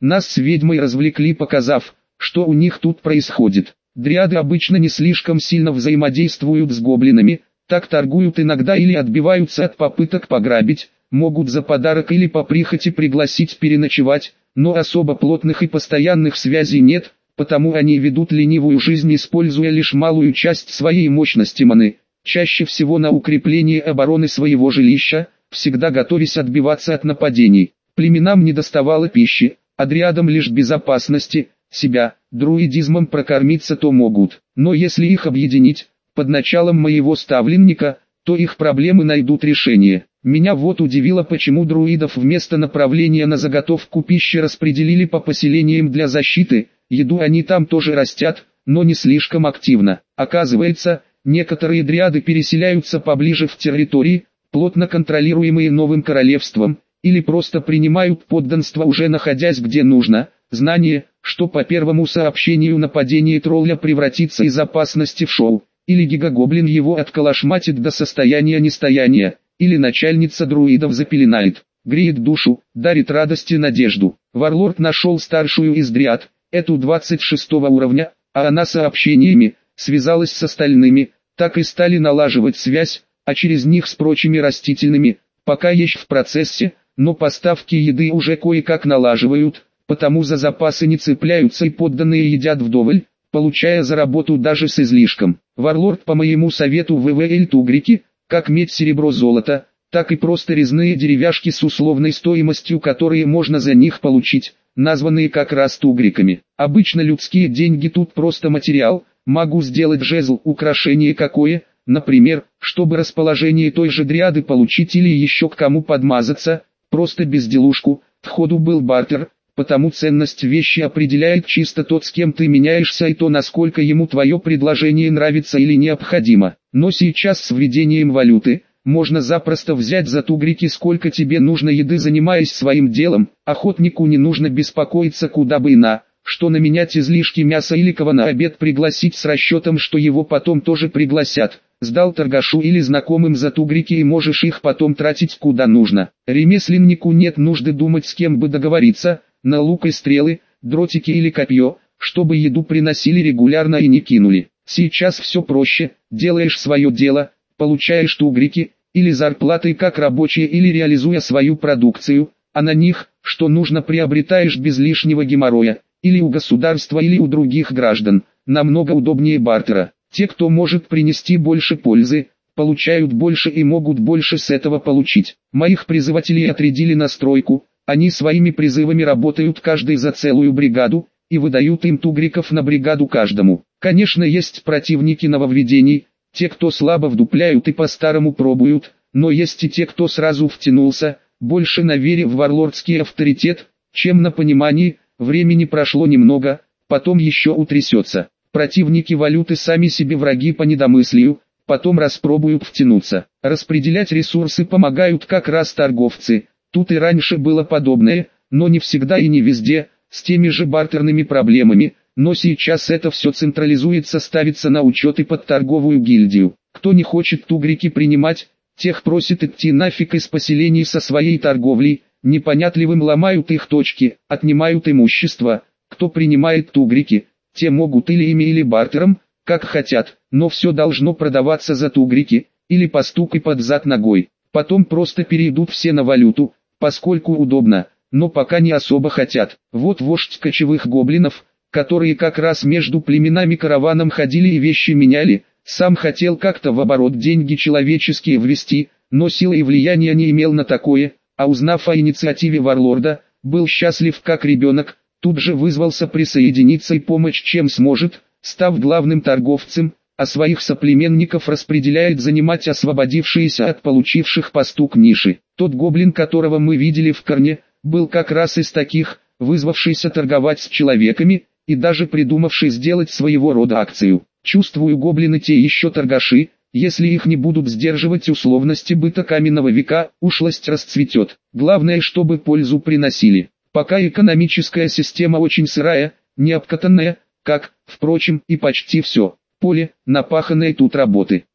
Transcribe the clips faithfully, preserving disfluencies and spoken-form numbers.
Нас с ведьмой развлекли, показав, что у них тут происходит. Дриады обычно не слишком сильно взаимодействуют с гоблинами, так торгуют иногда или отбиваются от попыток пограбить, могут за подарок или по прихоти пригласить переночевать, но особо плотных и постоянных связей нет, потому они ведут ленивую жизнь, используя лишь малую часть своей мощности маны, чаще всего на укрепление обороны своего жилища, всегда готовясь отбиваться от нападений. Племенам не доставало пищи, а дриадам лишь безопасности, себя, друидизмом прокормиться то могут, но если их объединить, под началом моего ставленника, то их проблемы найдут решение. Меня вот удивило, почему друидов вместо направления на заготовку пищи распределили по поселениям для защиты. Еду они там тоже растят, но не слишком активно. Оказывается, некоторые дриады переселяются поближе в территории, плотно контролируемые новым королевством, или просто принимают подданство, уже находясь где нужно. Знание, что по первому сообщению нападение тролля превратится из опасности в шоу, или гигагоблин его отколошматит до состояния нестояния, или начальница друидов запеленает, греет душу, дарит радость и надежду. Варлорд нашел старшую из дриад, эту двадцать шестого уровня, а она сообщениями связалась с остальными, так и стали налаживать связь, а через них с прочими растительными, пока еще в процессе, но поставки еды уже кое-как налаживают, потому за запасы не цепляются и подданные едят вдоволь, получая за работу даже с излишком. Варлорд по моему совету вывел тугрики, как медь, серебро, золото, так и просто резные деревяшки с условной стоимостью, которые можно за них получить, названные как раз тугриками. Обычно людские деньги тут просто материал, могу сделать жезл, украшение какое, например, чтобы расположение той же дриады получить или еще к кому подмазаться, просто безделушку. В ходу был бартер, потому ценность вещи определяет чисто тот, с кем ты меняешься, и то, насколько ему твое предложение нравится или необходимо. Но сейчас с введением валюты, можно запросто взять за тугрики сколько тебе нужно еды, занимаясь своим делом. Охотнику не нужно беспокоиться, куда бы и на что наменять излишки мяса или кого на обед пригласить с расчетом, что его потом тоже пригласят. Сдал торгашу или знакомым за тугрики и можешь их потом тратить куда нужно. Ремесленнику нет нужды думать, с кем бы договориться, на лук и стрелы, дротики или копье, чтобы еду приносили регулярно и не кинули. Сейчас все проще, делаешь свое дело, получаешь тугрики, или зарплаты как рабочие, или реализуя свою продукцию, а на них, что нужно, приобретаешь без лишнего геморроя, или у государства, или у других граждан, намного удобнее бартера. Те, кто может принести больше пользы, получают больше и могут больше с этого получить. Моих призывателей отрядили на стройку, они своими призывами работают каждый за целую бригаду, и выдают им тугриков на бригаду каждому. Конечно, есть противники нововведений, те, кто слабо вдупляют и по-старому пробуют, но есть и те, кто сразу втянулся, больше на вере в варлордский авторитет, чем на понимании. Времени прошло немного, потом еще утрясется. Противники валюты сами себе враги по недомыслию, потом распробуют втянуться. Распределять ресурсы помогают как раз торговцы. Тут и раньше было подобное, но не всегда и не везде, с теми же бартерными проблемами, но сейчас это все централизуется, ставится на учет и под торговую гильдию. Кто не хочет тугрики принимать, тех просит идти нафиг из поселений со своей торговлей, непонятливым ломают их точки, отнимают имущество. Кто принимает тугрики, те могут или ими, или бартером, как хотят, но все должно продаваться за тугрики, или постукай под зад ногой. Потом просто перейдут все на валюту, поскольку удобно, но пока не особо хотят. Вот вождь кочевых гоблинов, которые как раз между племенами караваном ходили и вещи меняли, сам хотел как-то в оборот деньги человеческие ввести, но силы и влияния не имел на такое, а узнав о инициативе варлорда, был счастлив как ребенок, тут же вызвался присоединиться и помочь чем сможет, став главным торговцем, а своих соплеменников распределяет занимать освободившиеся от получивших постук ниши. Тот гоблин, которого мы видели в Корне, был как раз из таких, вызвавшийся торговать с человеками, и даже придумавший сделать своего рода акцию. Чувствую, гоблины те еще торгаши, если их не будут сдерживать условности быта каменного века, ушлость расцветет. Главное, чтобы пользу приносили. Пока экономическая система очень сырая, необкатанная, как, впрочем, и почти все поле, напаханное тут работы.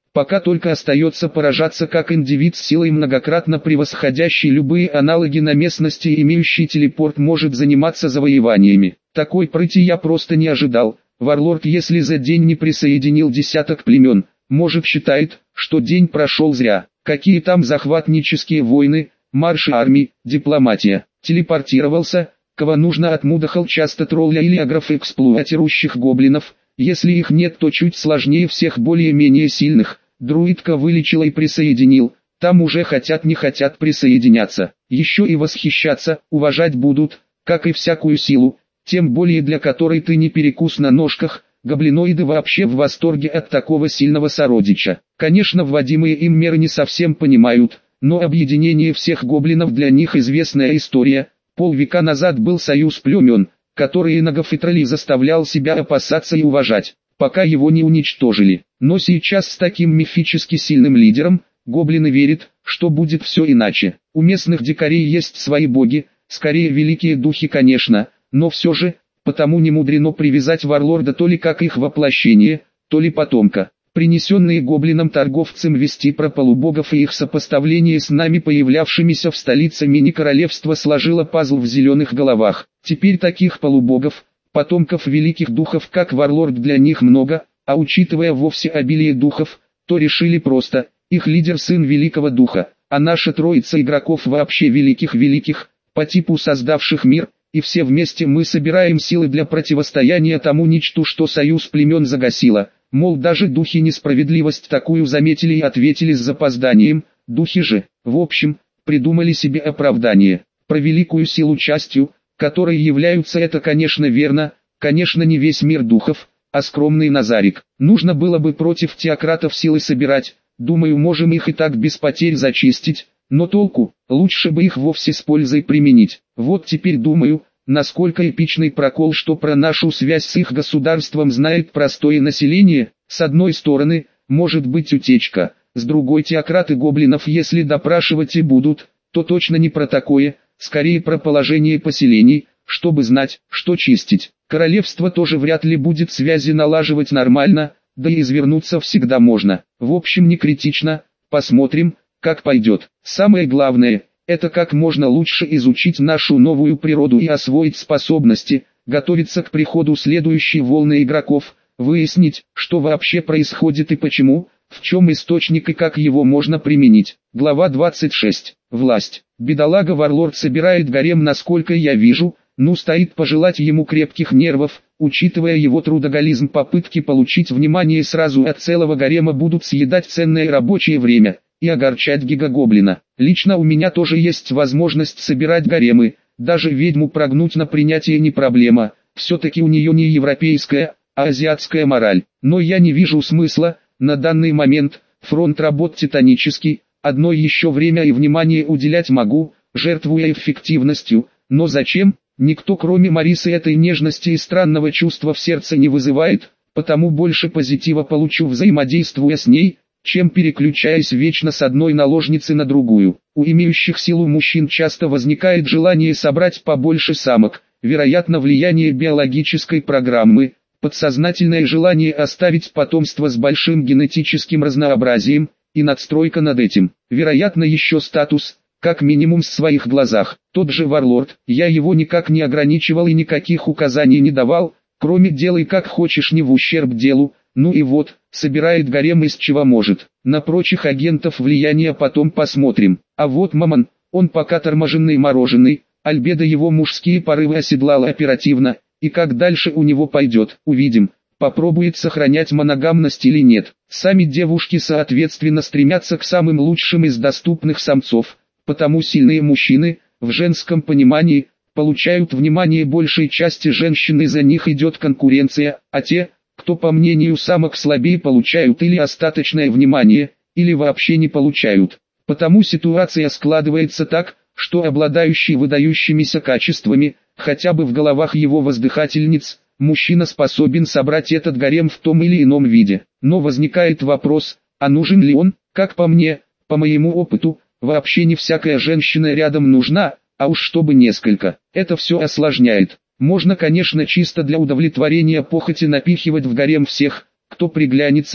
Пока только остается поражаться, как индивид с силой, многократно превосходящий любые аналоги на местности и имеющий телепорт, может заниматься завоеваниями. Такой прыти я просто не ожидал. Варлорд, если за день не присоединил десяток племен, может, считает, что день прошел зря. Какие там захватнические войны, марши армий, дипломатия. Телепортировался, кого нужно отмудохал, часто тролля или агров эксплуатирующих гоблинов. Если их нет, то чуть сложнее, всех более-менее сильных. Друидка вылечила и присоединил. Там уже хотят не хотят присоединяться. Еще и восхищаться, уважать будут, как и всякую силу, тем более для которой ты не перекус на ножках. Гоблиноиды вообще в восторге от такого сильного сородича. Конечно, вводимые им меры не совсем понимают, но объединение всех гоблинов для них известная история. Полвека назад был союз племен, который Инагов и троллей заставлял себя опасаться и уважать, пока его не уничтожили. Но сейчас с таким мифически сильным лидером, гоблины верят, что будет все иначе. У местных дикарей есть свои боги, скорее великие духи, конечно, но все же, потому не мудрено привязать варлорда то ли как их воплощение, то ли потомка. Принесенные гоблином торговцам вести про полубогов и их сопоставление с нами, появлявшимися в столице мини-королевства, сложило пазл в зеленых головах. Теперь таких полубогов, потомков великих духов как варлорд, для них много, а учитывая вовсе обилие духов, то решили просто: их лидер сын великого духа, а наша троица игроков вообще великих-великих, по типу создавших мир, и все вместе мы собираем силы для противостояния тому ничту, что союз племен загасило. Мол, даже духи несправедливость такую заметили и ответили с запозданием. Духи же, в общем, придумали себе оправдание. Про великую силу, частью которой являются, это конечно верно, конечно не весь мир духов, а скромный Назарик. Нужно было бы против теократов силы собирать, думаю, можем их и так без потерь зачистить, но толку, лучше бы их вовсе с пользой применить. Вот теперь думаю, насколько эпичный прокол, что про нашу связь с их государством знает простое население. С одной стороны, может быть утечка, с другой, теократы гоблинов, если допрашивать и будут, то точно не про такое, скорее про положение поселений, чтобы знать, что чистить. Королевство тоже вряд ли будет связи налаживать нормально, да и извернуться всегда можно. В общем, не критично, посмотрим, как пойдет. Самое главное – это как можно лучше изучить нашу новую природу и освоить способности, готовиться к приходу следующей волны игроков, выяснить, что вообще происходит и почему, в чем источник и как его можно применить. Глава двадцать шесть. Власть. Бедолага Варлорд собирает гарем, насколько я вижу, ну стоит пожелать ему крепких нервов, учитывая его трудоголизм. Попытки получить внимание сразу от целого гарема будут съедать ценное рабочее время и огорчать гигагоблина. Лично у меня тоже есть возможность собирать гаремы, даже ведьму прогнуть на принятие не проблема, все-таки у нее не европейская, а азиатская мораль. Но я не вижу смысла, на данный момент, фронт работ титанический, одно еще время и внимание уделять могу, жертвуя эффективностью, но зачем? Никто кроме Марисы этой нежности и странного чувства в сердце не вызывает, потому больше позитива получу, взаимодействуя с ней, чем переключаясь вечно с одной наложницы на другую. У имеющих силу мужчин часто возникает желание собрать побольше самок, вероятно влияние биологической программы, подсознательное желание оставить потомство с большим генетическим разнообразием, и надстройка над этим, вероятно еще статус, как минимум в своих глазах. Тот же Варлорд, я его никак не ограничивал и никаких указаний не давал, кроме «делай как хочешь, не в ущерб делу». Ну и вот, собирает гарем из чего может. На прочих агентов влияния потом посмотрим. А вот Мамон, он пока торможенный-мороженый, Альбедо его мужские порывы оседлала оперативно, и как дальше у него пойдет, увидим. Попробует сохранять моногамность или нет. Сами девушки соответственно стремятся к самым лучшим из доступных самцов, потому сильные мужчины, в женском понимании, получают внимание большей части женщин, и за них идет конкуренция, а те, кто по мнению самок слабее, получают или остаточное внимание, или вообще не получают. Потому ситуация складывается так, что обладающий выдающимися качествами, хотя бы в головах его воздыхательниц, мужчина способен собрать этот гарем в том или ином виде. Но возникает вопрос, а нужен ли он? Как по мне, по моему опыту, вообще не всякая женщина рядом нужна, а уж чтобы несколько. Это все осложняет. Можно, конечно, чисто для удовлетворения похоти напихивать в гарем всех, кто приглянется,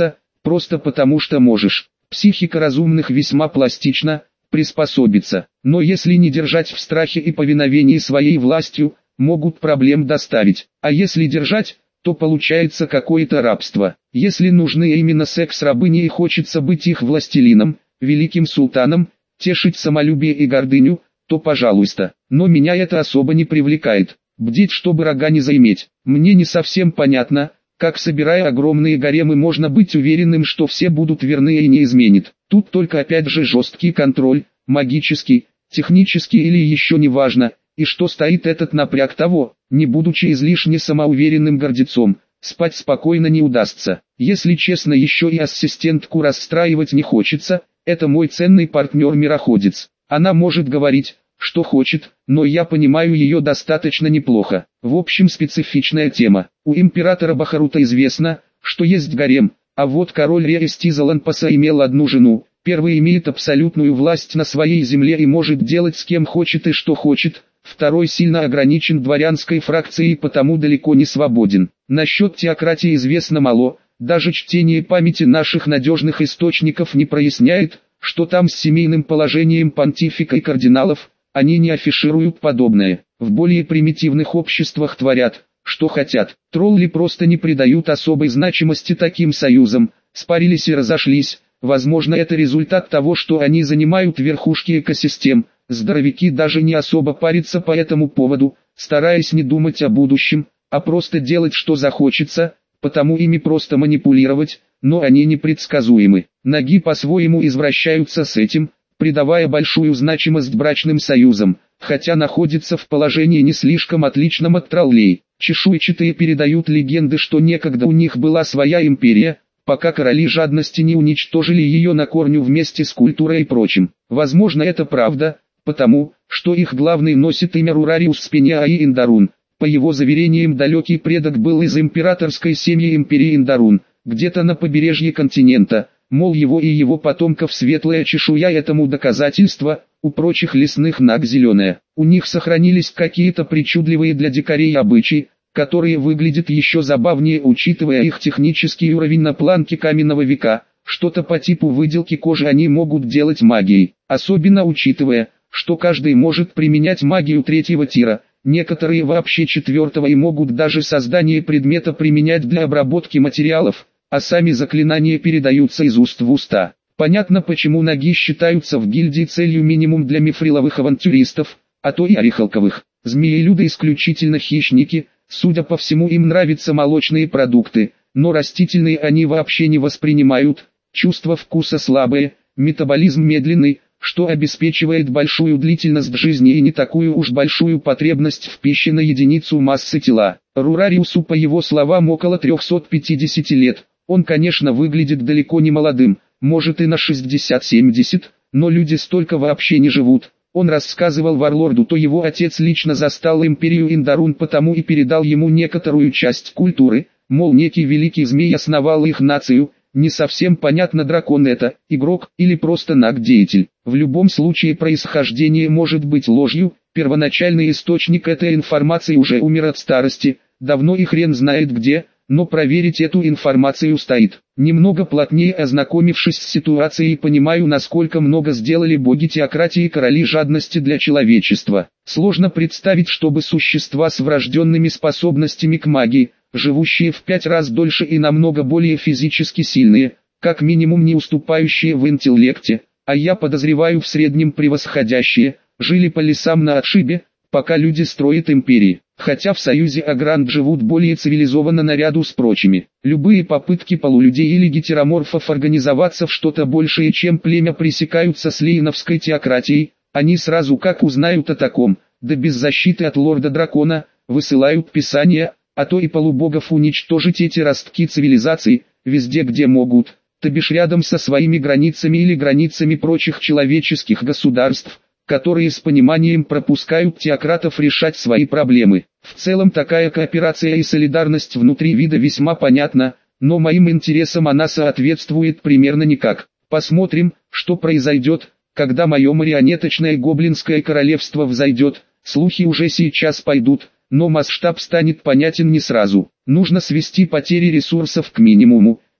просто потому что можешь. Психика разумных весьма пластична, приспособиться. Но если не держать в страхе и повиновении своей властью, могут проблем доставить. А если держать, то получается какое-то рабство. Если нужны именно секс-рабыни и хочется быть их властелином, великим султаном, тешить самолюбие и гордыню, то пожалуйста. Но меня это особо не привлекает. Бдеть, чтобы рога не заиметь. Мне не совсем понятно, как, собирая огромные гаремы, можно быть уверенным, что все будут верны и не изменят. Тут только опять же жесткий контроль, магический, технический или еще не важно, и что стоит этот напряг того, не будучи излишне самоуверенным гордецом, спать спокойно не удастся. Если честно, еще и ассистентку расстраивать не хочется, это мой ценный партнер-мироходец. Она может говорить, что хочет, но я понимаю ее достаточно неплохо. В общем, специфичная тема. У императора Бахарута известно, что есть гарем, а вот король Реестизаланпаса имел одну жену. Первый имеет абсолютную власть на своей земле и может делать с кем хочет и что хочет. Второй сильно ограничен дворянской фракцией и потому далеко не свободен. Насчет теократии известно мало, даже чтение памяти наших надежных источников не проясняет, что там с семейным положением понтифика и кардиналов. Они не афишируют подобное. В более примитивных обществах творят, что хотят. Тролли просто не придают особой значимости таким союзам, спарились и разошлись. Возможно, это результат того, что они занимают верхушки экосистем. Здоровяки даже не особо парятся по этому поводу, стараясь не думать о будущем, а просто делать что захочется, потому ими просто манипулировать, но они непредсказуемы. Ноги по-своему извращаются с этим, придавая большую значимость брачным союзам, хотя находится в положении не слишком отличном от троллей. Чешуйчатые передают легенды, что некогда у них была своя империя, пока короли жадности не уничтожили ее на корню вместе с культурой и прочим. Возможно, это правда, потому, что их главный носит имя Рурариус Спениаи Индарун. По его заверениям, далекий предок был из императорской семьи империи Индарун, где-то на побережье континента. Мол, его и его потомков светлая чешуя этому доказательство, у прочих лесных наг зеленая. У них сохранились какие-то причудливые для дикарей обычаи, которые выглядят еще забавнее, учитывая их технический уровень на планке каменного века. Что-то по типу выделки кожи они могут делать магией, особенно учитывая, что каждый может применять магию третьего тира, некоторые вообще четвертого и могут даже создание предмета применять для обработки материалов, а сами заклинания передаются из уст в уста. Понятно, почему ноги считаются в гильдии целью минимум для мифриловых авантюристов, а то и орехалковых. Змеелюды исключительно хищники, судя по всему им нравятся молочные продукты, но растительные они вообще не воспринимают, чувство вкуса слабое, метаболизм медленный, что обеспечивает большую длительность жизни и не такую уж большую потребность в пище на единицу массы тела. Рурариусу, по его словам, около трёхсот пятидесяти лет. Он, конечно, выглядит далеко не молодым, может и на шестьдесят-семьдесят, но люди столько вообще не живут. Он рассказывал Варлорду, то его отец лично застал империю Индарун, потому и передал ему некоторую часть культуры, мол, некий великий змей основал их нацию. Не совсем понятно, дракон это, игрок или просто наг-деятель. В любом случае происхождение может быть ложью, первоначальный источник этой информации уже умер от старости, давно и хрен знает где, но проверить эту информацию стоит. Немного плотнее ознакомившись с ситуацией, понимаю, насколько много сделали боги теократии и короли жадности для человечества. Сложно представить, чтобы существа с врожденными способностями к магии, живущие в пять раз дольше и намного более физически сильные, как минимум не уступающие в интеллекте, а я подозреваю в среднем превосходящие, жили по лесам на отшибе, пока люди строят империи. Хотя в союзе Агранд живут более цивилизованно наряду с прочими. Любые попытки полулюдей или гетероморфов организоваться в что-то большее, чем племя, пресекаются с лейновской теократией. Они сразу как узнают о таком, да без защиты от лорда-дракона, высылают писания, а то и полубогов уничтожить эти ростки цивилизации, везде где могут, то бишь рядом со своими границами или границами прочих человеческих государств, которые с пониманием пропускают теократов решать свои проблемы. В целом такая кооперация и солидарность внутри вида весьма понятна, но моим интересам она соответствует примерно никак. Посмотрим, что произойдет, когда мое марионеточное гоблинское королевство взойдет. Слухи уже сейчас пойдут, но масштаб станет понятен не сразу. Нужно свести потери ресурсов к минимуму,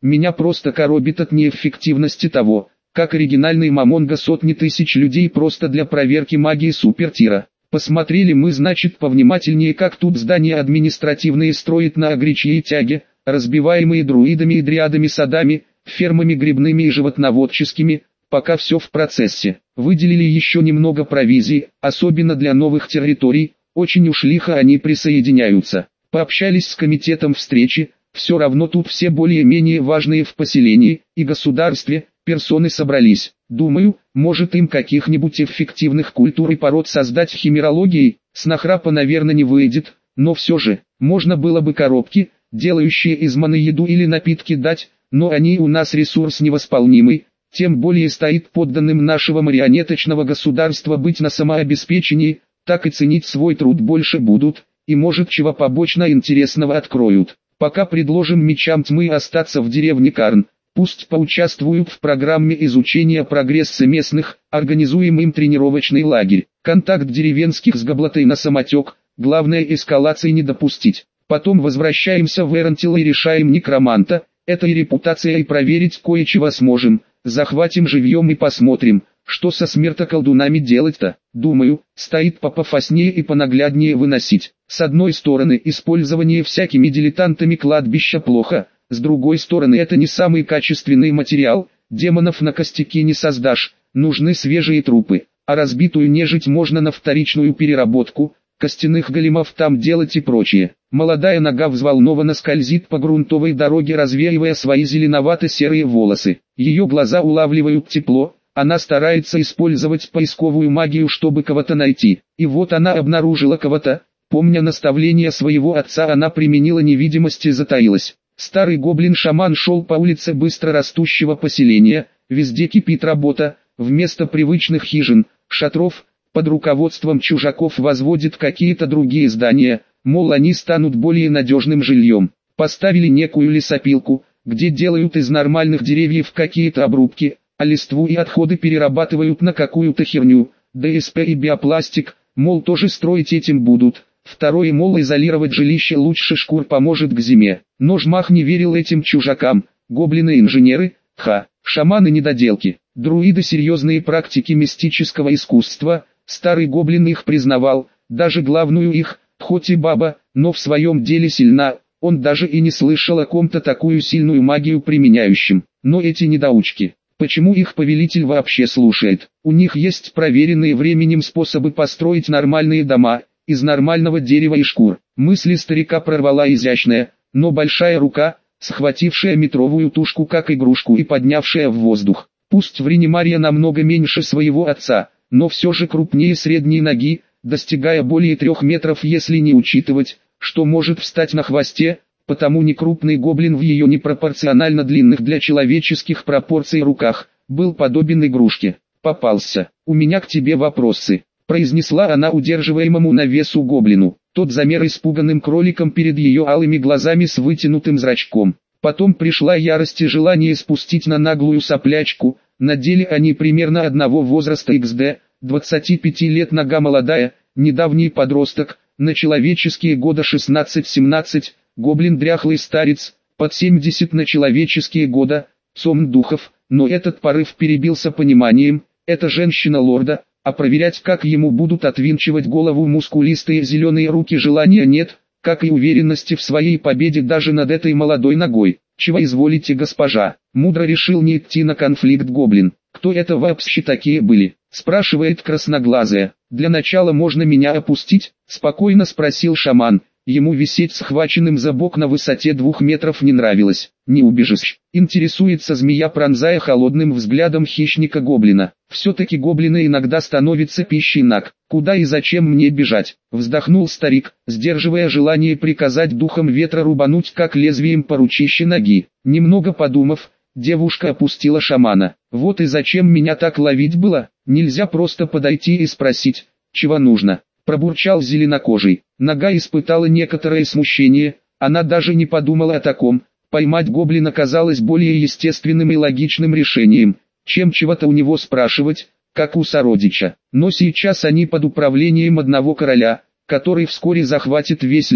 Меня просто коробит от неэффективности того, как оригинальный Мамонга сотни тысяч людей просто для проверки магии супертира. Посмотрели мы, значит, повнимательнее, как тут здания административные строят на огречьей тяге, разбиваемые друидами и дриадами садами, фермами грибными и животноводческими, пока все в процессе. Выделили еще немного провизии, особенно для новых территорий, очень уж лихо они присоединяются. Пообщались с комитетом встречи, все равно тут все более-менее важные в поселении и государстве персоны собрались. Думаю, может им каких-нибудь эффективных культур и пород создать химерологией, с нахрапа наверное не выйдет, но все же, можно было бы коробки, делающие из маны еду или напитки дать, но они у нас ресурс невосполнимый, тем более стоит подданным нашего марионеточного государства быть на самообеспечении, так и ценить свой труд больше будут, и может чего побочно интересного откроют. Пока предложим мечам тьмы остаться в деревне Карн, пусть поучаствуют в программе изучения прогресса местных, организуем им тренировочный лагерь, контакт деревенских с гоблотой на самотек, главное эскалации не допустить. Потом возвращаемся в Эрентил и решаем некроманта, этой репутацией проверить кое-чего сможем, захватим живьем и посмотрим, что со смертоколдунами делать-то. Думаю, стоит попофаснее и понагляднее выносить. С одной стороны, использование всякими дилетантами кладбища плохо, с другой стороны, это не самый качественный материал, демонов на костяки не создашь, нужны свежие трупы, а разбитую нежить можно на вторичную переработку, костяных големов там делать и прочее. Молодая нога взволнованно скользит по грунтовой дороге, развеивая свои зеленовато-серые волосы. Ее глаза улавливают тепло, она старается использовать поисковую магию, чтобы кого-то найти. И вот она обнаружила кого-то. Помня наставления своего отца, она применила невидимость и затаилась. Старый гоблин-шаман шел по улице быстро растущего поселения, везде кипит работа, вместо привычных хижин, шатров, под руководством чужаков возводят какие-то другие здания, мол они станут более надежным жильем. Поставили некую лесопилку, где делают из нормальных деревьев какие-то обрубки, а листву и отходы перерабатывают на какую-то херню, ДСП и биопластик, мол тоже строить этим будут. Второе, мол, изолировать жилище лучше шкур поможет к зиме. Но Жмах не верил этим чужакам, гоблины-инженеры, ха, шаманы-недоделки, друиды серьезные практики мистического искусства, старый гоблин их признавал, даже главную их, хоть и баба, но в своем деле сильна, он даже и не слышал о ком-то такую сильную магию применяющим. Но эти недоучки, почему их повелитель вообще слушает? У них есть проверенные временем способы построить нормальные дома, из нормального дерева и шкур. Мысли старика прорвала изящная, но большая рука, схватившая метровую тушку как игрушку и поднявшая в воздух. Пусть в Ренимария намного меньше своего отца, но все же крупнее средней ноги, достигая более трех метров, если не учитывать, что может встать на хвосте, потому некрупный гоблин в ее непропорционально длинных для человеческих пропорций руках, был подобен игрушке. «Попался. У меня к тебе вопросы», — произнесла она удерживаемому на весу гоблину. Тот замер испуганным кроликом перед ее алыми глазами с вытянутым зрачком. Потом пришла ярость и желание спустить на наглую соплячку. На деле они примерно одного возраста икс дэ, двадцати пяти лет, нога молодая, недавний подросток, на человеческие года шестнадцать-семнадцать, гоблин дряхлый старец, под семьдесят на человеческие года, сом духов, но этот порыв перебился пониманием, это женщина лорда, а проверять, как ему будут отвинчивать голову мускулистые зеленые руки, желания нет, как и уверенности в своей победе даже над этой молодой ногой. «Чего изволите, госпожа?» Мудро решил не идти на конфликт гоблин. «Кто это вообще такие были?» спрашивает красноглазая. «Для начала можно меня опустить?» спокойно спросил шаман. Ему висеть схваченным за бок на высоте двух метров не нравилось. «Не убежишь», интересуется змея, пронзая холодным взглядом хищника гоблина. «Все-таки гоблины иногда становятся пищей наг. Куда и зачем мне бежать?» Вздохнул старик, сдерживая желание приказать духом ветра рубануть как лезвием по ручище ноги. Немного подумав, девушка опустила шамана. «Вот и зачем меня так ловить было? Нельзя просто подойти и спросить, чего нужно?» Пробурчал зеленокожий. Нога испытала некоторое смущение, она даже не подумала о таком. Поймать гоблина казалось более естественным и логичным решением, чем чего-то у него спрашивать, как у сородича. Но сейчас они под управлением одного короля, который вскоре захватит весь лес.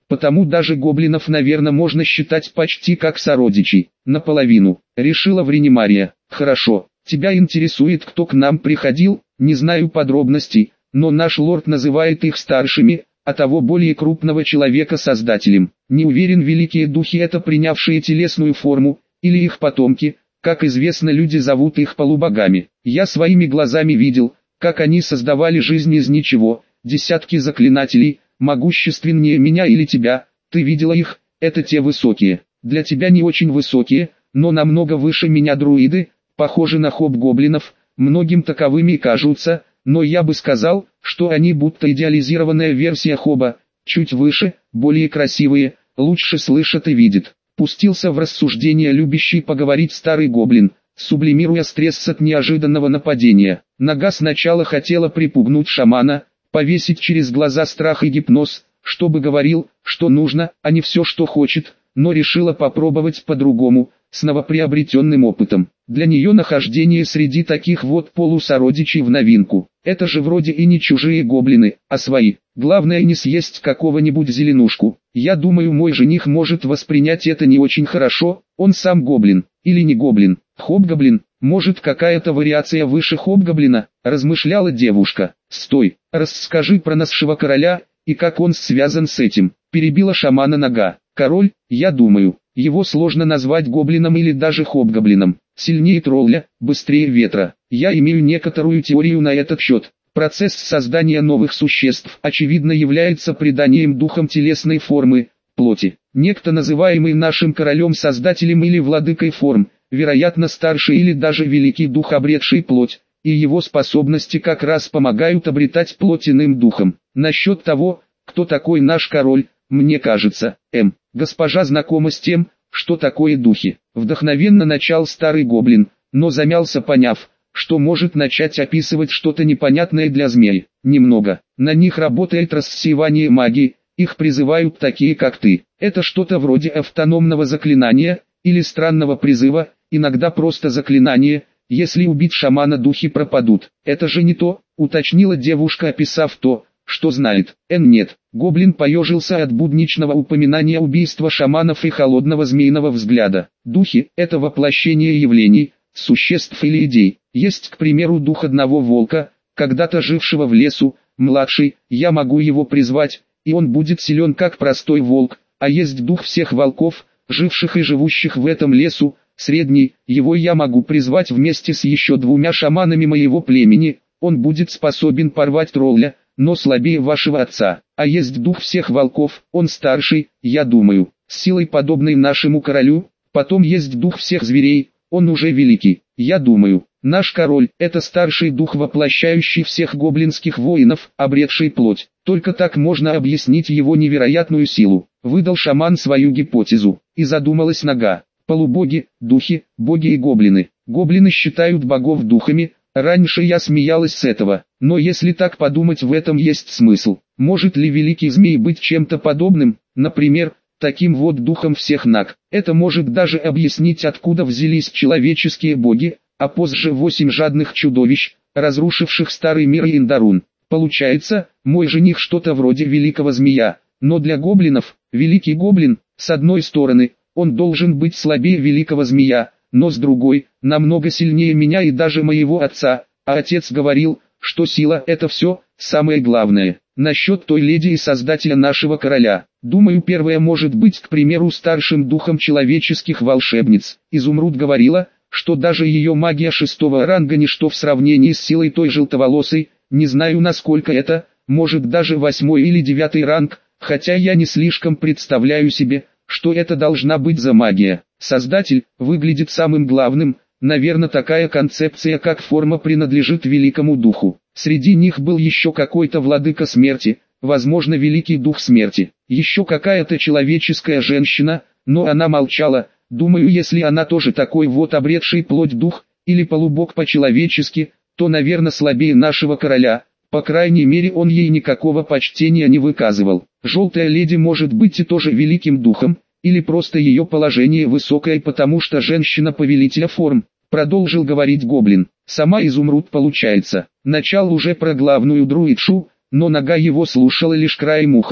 потому даже гоблинов, наверное, можно считать почти как сородичей. Наполовину, решила Вринимария. Хорошо, тебя интересует, кто к нам приходил? Не знаю подробностей, но наш лорд называет их старшими, а того более крупного человека создателем. Не уверен, великие духи это принявшие телесную форму, или их потомки. Как известно, люди зовут их полубогами. Я своими глазами видел, как они создавали жизнь из ничего. Десятки заклинателей, могущественнее меня или тебя. Ты видела их? Это те высокие. Для тебя не очень высокие, но намного выше меня друиды, похожи на хоб-гоблинов, многим таковыми и кажутся, но я бы сказал, что они будто идеализированная версия хоба, чуть выше, более красивые, лучше слышат и видят. Пустился в рассуждение любящий поговорить старый гоблин, сублимируя стресс от неожиданного нападения. Нога сначала хотела припугнуть шамана, повесить через глаза страх и гипноз, чтобы говорил, что нужно, а не все, что хочет, но решила попробовать по-другому, с новоприобретенным опытом. Для нее нахождение среди таких вот полусородичей в новинку. Это же вроде и не чужие гоблины, а свои. Главное не съесть какого-нибудь зеленушку. Я думаю, мой жених может воспринять это не очень хорошо, он сам гоблин, или не гоблин, хоб-гоблин, может какая-то вариация выше хоб-гоблина, размышляла девушка. Стой, расскажи про нашего короля, и как он связан с этим, перебила шамана нога. Король, я думаю, его сложно назвать гоблином или даже хоб-гоблином. Сильнее тролля, быстрее ветра. Я имею некоторую теорию на этот счет. Процесс создания новых существ, очевидно, является приданием духом телесной формы, плоти. Некто, называемый нашим королем-создателем или владыкой форм, вероятно старший или даже великий дух, обретший плоть, и его способности как раз помогают обретать плоть иным духом. Насчет того, кто такой наш король, мне кажется, М. Госпожа знакома с тем, что такое духи. Вдохновенно начал старый гоблин, но замялся, поняв, что может начать описывать что-то непонятное для змей. Немного. На них работает рассеивание магии, их призывают такие как ты. Это что-то вроде автономного заклинания, или странного призыва, иногда просто заклинание. Если убить шамана, духи пропадут. Это же не то, уточнила девушка, описав то, что знает. Эн нет. Гоблин поежился от будничного упоминания убийства шаманов и холодного змеиного взгляда. Духи – это воплощение явлений, существ или идей. Есть, к примеру, дух одного волка, когда-то жившего в лесу, младший, я могу его призвать, и он будет силен как простой волк, а есть дух всех волков, живших и живущих в этом лесу, средний, его я могу призвать вместе с еще двумя шаманами моего племени, он будет способен порвать тролля, но слабее вашего отца. А есть дух всех волков, он старший, я думаю, с силой подобной нашему королю. Потом есть дух всех зверей, он уже великий, я думаю. Наш король – это старший дух, воплощающий всех гоблинских воинов, обретший плоть. Только так можно объяснить его невероятную силу. Выдал шаман свою гипотезу, и задумалась нога. Полубоги, духи, боги и гоблины. Гоблины считают богов духами. Раньше я смеялась с этого, но если так подумать, в этом есть смысл. Может ли великий змей быть чем-то подобным, например, таким вот духом всех наг? Это может даже объяснить, откуда взялись человеческие боги, а позже восемь жадных чудовищ, разрушивших старый мир и Индарун. Получается, мой жених что-то вроде великого змея, но для гоблинов, великий гоблин, с одной стороны, он должен быть слабее великого змея, но с другой, намного сильнее меня и даже моего отца, а отец говорил, что сила – это все, самое главное. Насчет той леди и создателя нашего короля, думаю, первая может быть, к примеру, старшим духом человеческих волшебниц. Изумруд говорила, что даже ее магия шестого ранга ничто в сравнении с силой той желтоволосой, не знаю, насколько это, может даже восьмой или девятый ранг, хотя я не слишком представляю себе, что это должна быть за магия. Создатель выглядит самым главным, наверное, такая концепция, как форма, принадлежит великому духу. Среди них был еще какой-то владыка смерти, возможно, великий дух смерти. Еще какая-то человеческая женщина, но она молчала. Думаю, если она тоже такой вот обретший плоть дух, или полубог по-человечески, то, наверное, слабее нашего короля. По крайней мере, он ей никакого почтения не выказывал. Желтая леди может быть и тоже великим духом, или просто ее положение высокое, потому что женщина-повелителя форм, продолжил говорить гоблин. Сама изумруд получается. Начал уже про главную друидшу, но нога его слушала лишь краем уха.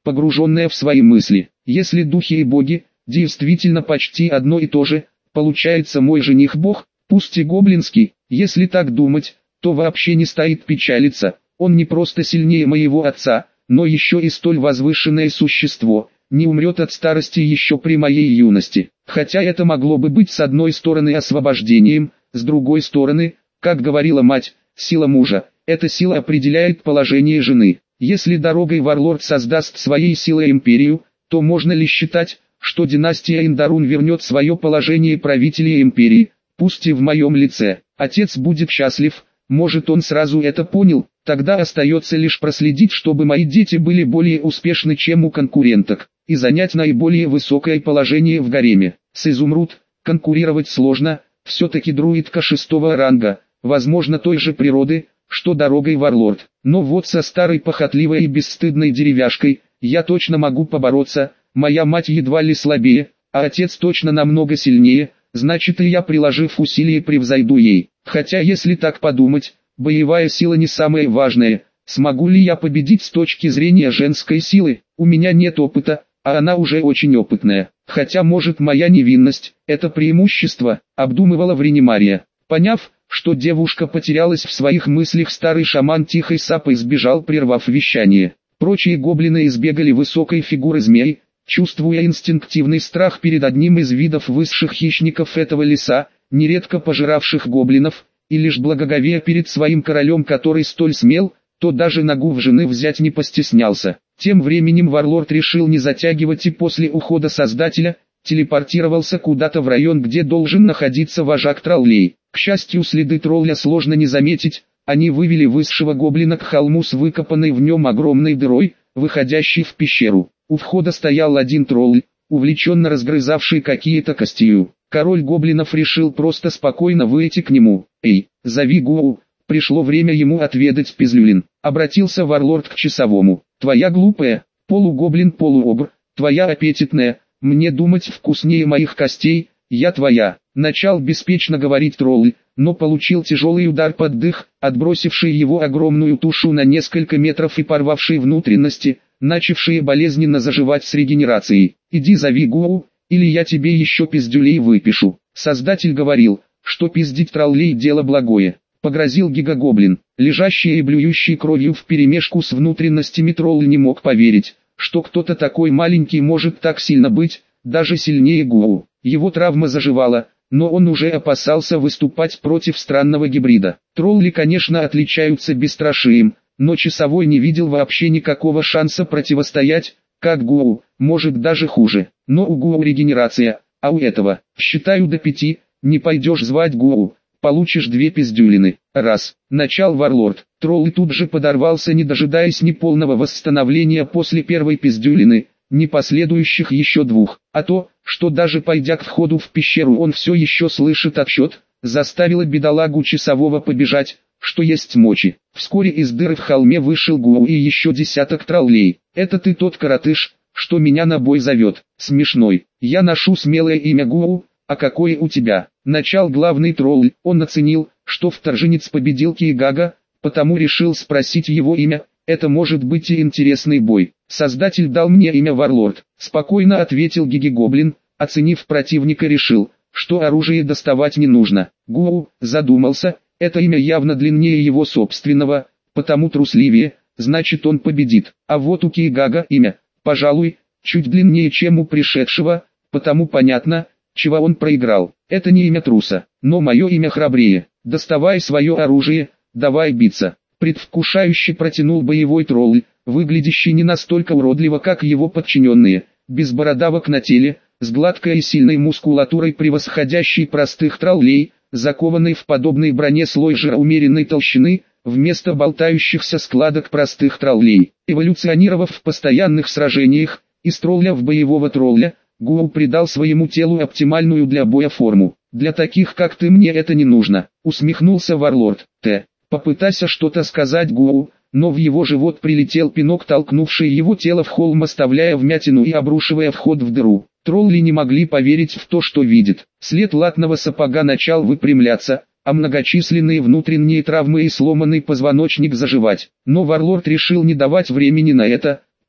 погруженная в свои мысли. Если духи и боги действительно почти одно и то же, получается мой жених бог, пусть и гоблинский. Если так думать, то вообще не стоит печалиться. Он не просто сильнее моего отца, но еще и столь возвышенное существо, не умрет от старости еще при моей юности. Хотя это могло бы быть с одной стороны освобождением, с другой стороны, как говорила мать, сила мужа, эта сила определяет положение жены. Если дорогой Варлорд создаст своей силой империю, то можно ли считать, что династия Индарун вернет свое положение правителя империи, пусть и в моем лице? Отец будет счастлив, может он сразу это понял, тогда остается лишь проследить, чтобы мои дети были более успешны, чем у конкуренток, и занять наиболее высокое положение в гареме. С Изумруд конкурировать сложно, все-таки друидка шестого ранга, возможно той же природы, что дорогой Варлорд. Но вот со старой похотливой и бесстыдной деревяшкой я точно могу побороться, моя мать едва ли слабее, а отец точно намного сильнее, значит и я, приложив усилия, превзойду ей. Хотя если так подумать, боевая сила не самое важное. Смогу ли я победить с точки зрения женской силы? У меня нет опыта, а она уже очень опытная. Хотя может моя невинность – это преимущество, обдумывала Вринимария. Поняв, что девушка потерялась в своих мыслях, старый шаман тихой сапой сбежал, прервав вещание. Прочие гоблины избегали высокой фигуры змей, чувствуя инстинктивный страх перед одним из видов высших хищников этого леса, нередко пожиравших гоблинов, и лишь благоговея перед своим королем, который столь смел, то даже ногу в жены взять не постеснялся. Тем временем Варлорд решил не затягивать и после ухода Создателя телепортировался куда-то в район, где должен находиться вожак троллей. К счастью, следы тролля сложно не заметить, они вывели высшего гоблина к холму с выкопанной в нем огромной дырой, выходящей в пещеру. У входа стоял один тролль, увлеченно разгрызавший какие-то костью. Король гоблинов решил просто спокойно выйти к нему. «Эй, зови Гуоу, пришло время ему отведать пизлюлин», — обратился Варлорд к часовому. «Твоя глупая, полугоблин-полуогр, твоя аппетитная, мне думать вкуснее моих костей, я твоя». Начал беспечно говорить тролль, но получил тяжелый удар под дых, отбросивший его огромную тушу на несколько метров и порвавший внутренности, начавшие болезненно заживать с регенерацией. «Иди зови Гуоу, или я тебе еще пиздюлей выпишу». Создатель говорил, что пиздить троллей дело благое. Погрозил гигагоблин. Лежащий и блюющий кровью вперемешку с внутренностями тролль не мог поверить, что кто-то такой маленький может так сильно быть, даже сильнее Гуоу. Его травма заживала, но он уже опасался выступать против странного гибрида. Тролли, конечно, отличаются бесстрашием, но часовой не видел вообще никакого шанса противостоять, как Гуоу, может даже хуже. Но у Гуоу регенерация, а у этого, считаю до пяти, не пойдешь звать Гуоу, получишь две пиздюлины. Раз. Начал Варлорд. Тролль тут же подорвался, не дожидаясь ни полного восстановления после первой пиздюлины, ни последующих еще двух. А то, что даже пойдя к входу в пещеру он все еще слышит отсчет, заставило бедолагу часового побежать, что есть мочи. Вскоре из дыры в холме вышел Гуоу и еще десяток троллей. «Это ты тот коротыш, что меня на бой зовет?» «Смешной. Я ношу смелое имя Гуоу, а какое у тебя?» Начал главный тролль. Он оценил, что вторженец победил Киегага, потому решил спросить его имя. Это может быть и интересный бой. Создатель дал мне имя Варлорд. Спокойно ответил Гигигоблин, оценив противника, решил, что оружие доставать не нужно. Гуоу задумался, это имя явно длиннее его собственного, потому трусливее, значит он победит. А вот у Киегага имя, пожалуй, чуть длиннее, чем у пришедшего, потому понятно, чего он проиграл. Это не имя труса, но мое имя храбрее. Доставай свое оружие, давай биться. Предвкушающе протянул боевой тролль, выглядящий не настолько уродливо, как его подчиненные, без бородавок на теле, с гладкой и сильной мускулатурой, превосходящей простых троллей, закованный в подобной броне слой жира умеренной толщины, вместо болтающихся складок простых троллей. Эволюционировав в постоянных сражениях, из тролля в боевого тролля, Гуоу придал своему телу оптимальную для боя форму. «Для таких как ты мне это не нужно», — усмехнулся Варлорд. «Т». Попытайся что-то сказать Гуоу, но в его живот прилетел пинок, толкнувший его тело в холм, оставляя вмятину и обрушивая вход в дыру. Тролли не могли поверить в то, что видят. След латного сапога начал выпрямляться, а многочисленные внутренние травмы и сломанный позвоночник заживать. Но Варлорд решил не давать времени на это,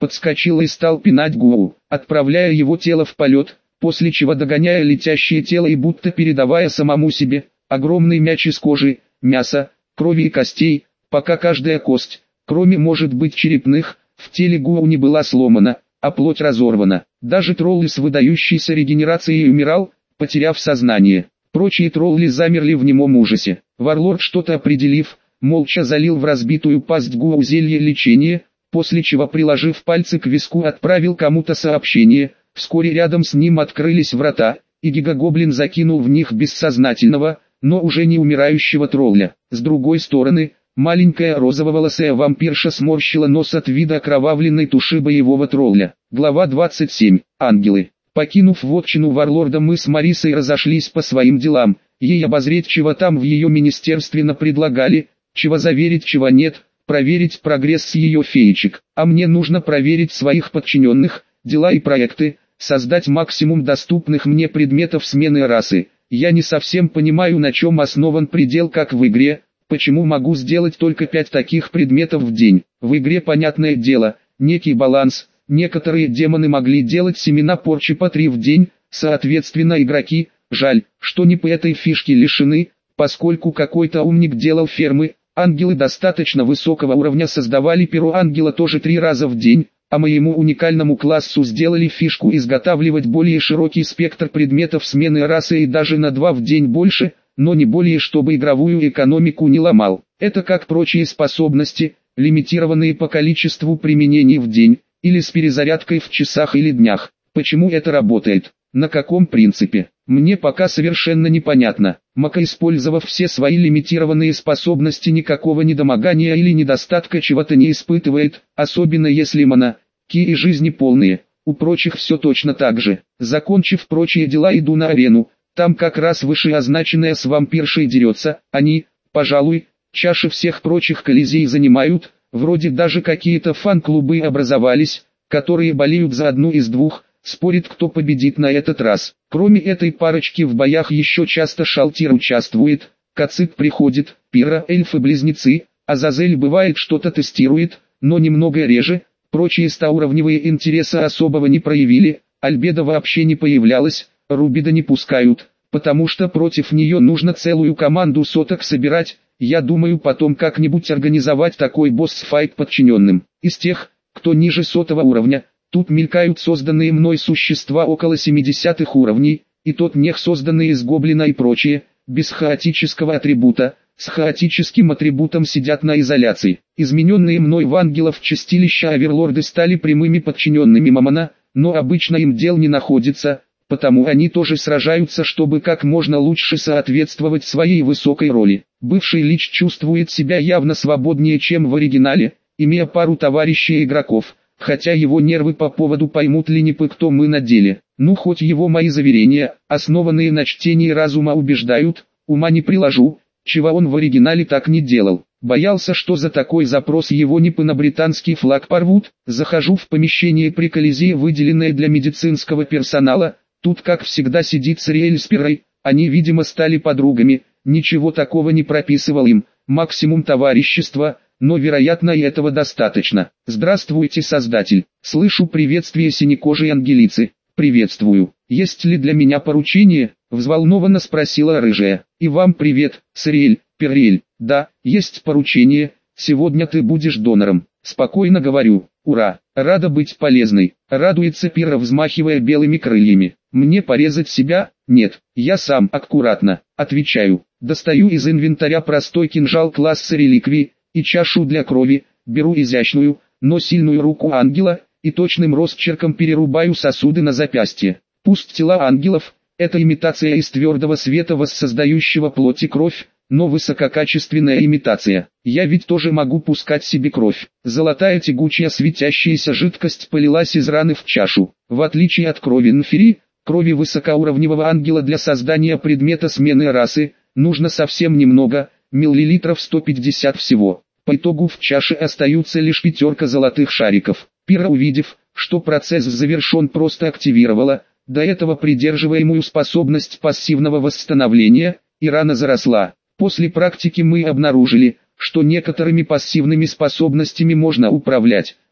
подскочил и стал пинать Гуоу, отправляя его тело в полет, после чего догоняя летящее тело и будто передавая самому себе огромный мяч из кожи, мяса, крови и костей, пока каждая кость, кроме может быть черепных, в теле Гуоу не была сломана, а плоть разорвана. Даже тролль с выдающейся регенерацией умирал, потеряв сознание. Прочие тролли замерли в немом ужасе. Варлорд, что-то определив, молча залил в разбитую пасть Гуоу зелье лечения, после чего, приложив пальцы к виску, отправил кому-то сообщение. Вскоре рядом с ним открылись врата, и гигагоблин закинул в них бессознательного, но уже не умирающего тролля. С другой стороны, маленькая розово-волосая вампирша сморщила нос от вида окровавленной туши боевого тролля. Глава двадцать семь. Ангелы. Покинув вотчину Варлорда, мы с Марисой разошлись по своим делам. Ей обозреть, чего там в ее министерстве напредлагали, чего заверить, чего нет, проверить прогресс с ее феечек. А мне нужно проверить своих подчиненных, дела и проекты, создать максимум доступных мне предметов смены расы. Я не совсем понимаю, на чем основан предел, как в игре, почему могу сделать только пять таких предметов в день. В игре, понятное дело, некий баланс, некоторые демоны могли делать семена порчи по три в день, соответственно игроки, жаль, что не по этой фишке лишены, поскольку какой-то умник делал фермы, ангелы достаточно высокого уровня создавали перо ангела тоже три раза в день, а моему уникальному классу сделали фишку изготавливать более широкий спектр предметов смены расы и даже на два в день больше, но не более, чтобы игровую экономику не ломал. Это как прочие способности, лимитированные по количеству применений в день, или с перезарядкой в часах или днях. Почему это работает? На каком принципе? Мне пока совершенно непонятно. Мака, использовав все свои лимитированные способности, никакого недомогания или недостатка чего-то не испытывает, особенно если мана, ки и жизни полные. У прочих все точно так же. Закончив прочие дела, иду на арену. Там как раз вышеозначенная с вампиршей дерется. Они, пожалуй, чаши всех прочих колизей занимают. Вроде даже какие-то фан-клубы образовались, которые болеют за одну из двух. Спорит, кто победит на этот раз. Кроме этой парочки в боях еще часто Шалтир участвует, Кацик приходит, Пира, эльфы-близнецы, Азазель бывает что-то тестирует, но немного реже. Прочие стауровневые интереса особого не проявили, Альбеда вообще не появлялась, Рубида не пускают, потому что против нее нужно целую команду соток собирать. Я думаю потом как-нибудь организовать такой босс-файт подчиненным. Из тех, кто ниже сотого уровня, тут мелькают созданные мной существа около семидесятых уровней, и тот нех созданные из гоблина и прочее, без хаотического атрибута, с хаотическим атрибутом сидят на изоляции. Измененные мной в ангелов чистилища оверлорды стали прямыми подчиненными Мамона, но обычно им дел не находится, потому они тоже сражаются, чтобы как можно лучше соответствовать своей высокой роли. Бывший лич чувствует себя явно свободнее, чем в оригинале, имея пару товарищей игроков, хотя его нервы по поводу поймут ли не кто мы на деле. Ну хоть его мои заверения, основанные на чтении разума, убеждают, ума не приложу, чего он в оригинале так не делал. Боялся, что за такой запрос его не на британский флаг порвут. Захожу в помещение при Колизее, выделенное для медицинского персонала. Тут как всегда сидит Сариэль с Пирой, они видимо стали подругами, ничего такого не прописывал им, максимум товарищества, но вероятно и этого достаточно. Здравствуйте, Создатель, слышу приветствие синекожей ангелицы. Приветствую, есть ли для меня поручение? Взволнованно спросила рыжая. И вам привет, Сариэль, Пирель, да, есть поручение, сегодня ты будешь донором. Спокойно говорю, ура, рада быть полезной, радуется Пира, взмахивая белыми крыльями. Мне порезать себя? Нет, я сам, аккуратно, отвечаю. Достаю из инвентаря простой кинжал класса реликвии и чашу для крови, беру изящную, но сильную руку ангела и точным росчерком перерубаю сосуды на запястье. Пусть тела ангелов – это имитация из твердого света, воссоздающего плоть и кровь, но высококачественная имитация. Я ведь тоже могу пускать себе кровь. Золотая тягучая светящаяся жидкость полилась из раны в чашу. В отличие от крови Нфери, крови высокоуровневого ангела для создания предмета смены расы, нужно совсем немного, миллилитров сто пятьдесят всего. По итогу в чаше остаются лишь пятерка золотых шариков. Пира, увидев, что процесс завершен, просто активировала до этого придерживаемую способность пассивного восстановления, и рана заросла. После практики мы обнаружили, что некоторыми пассивными способностями можно управлять,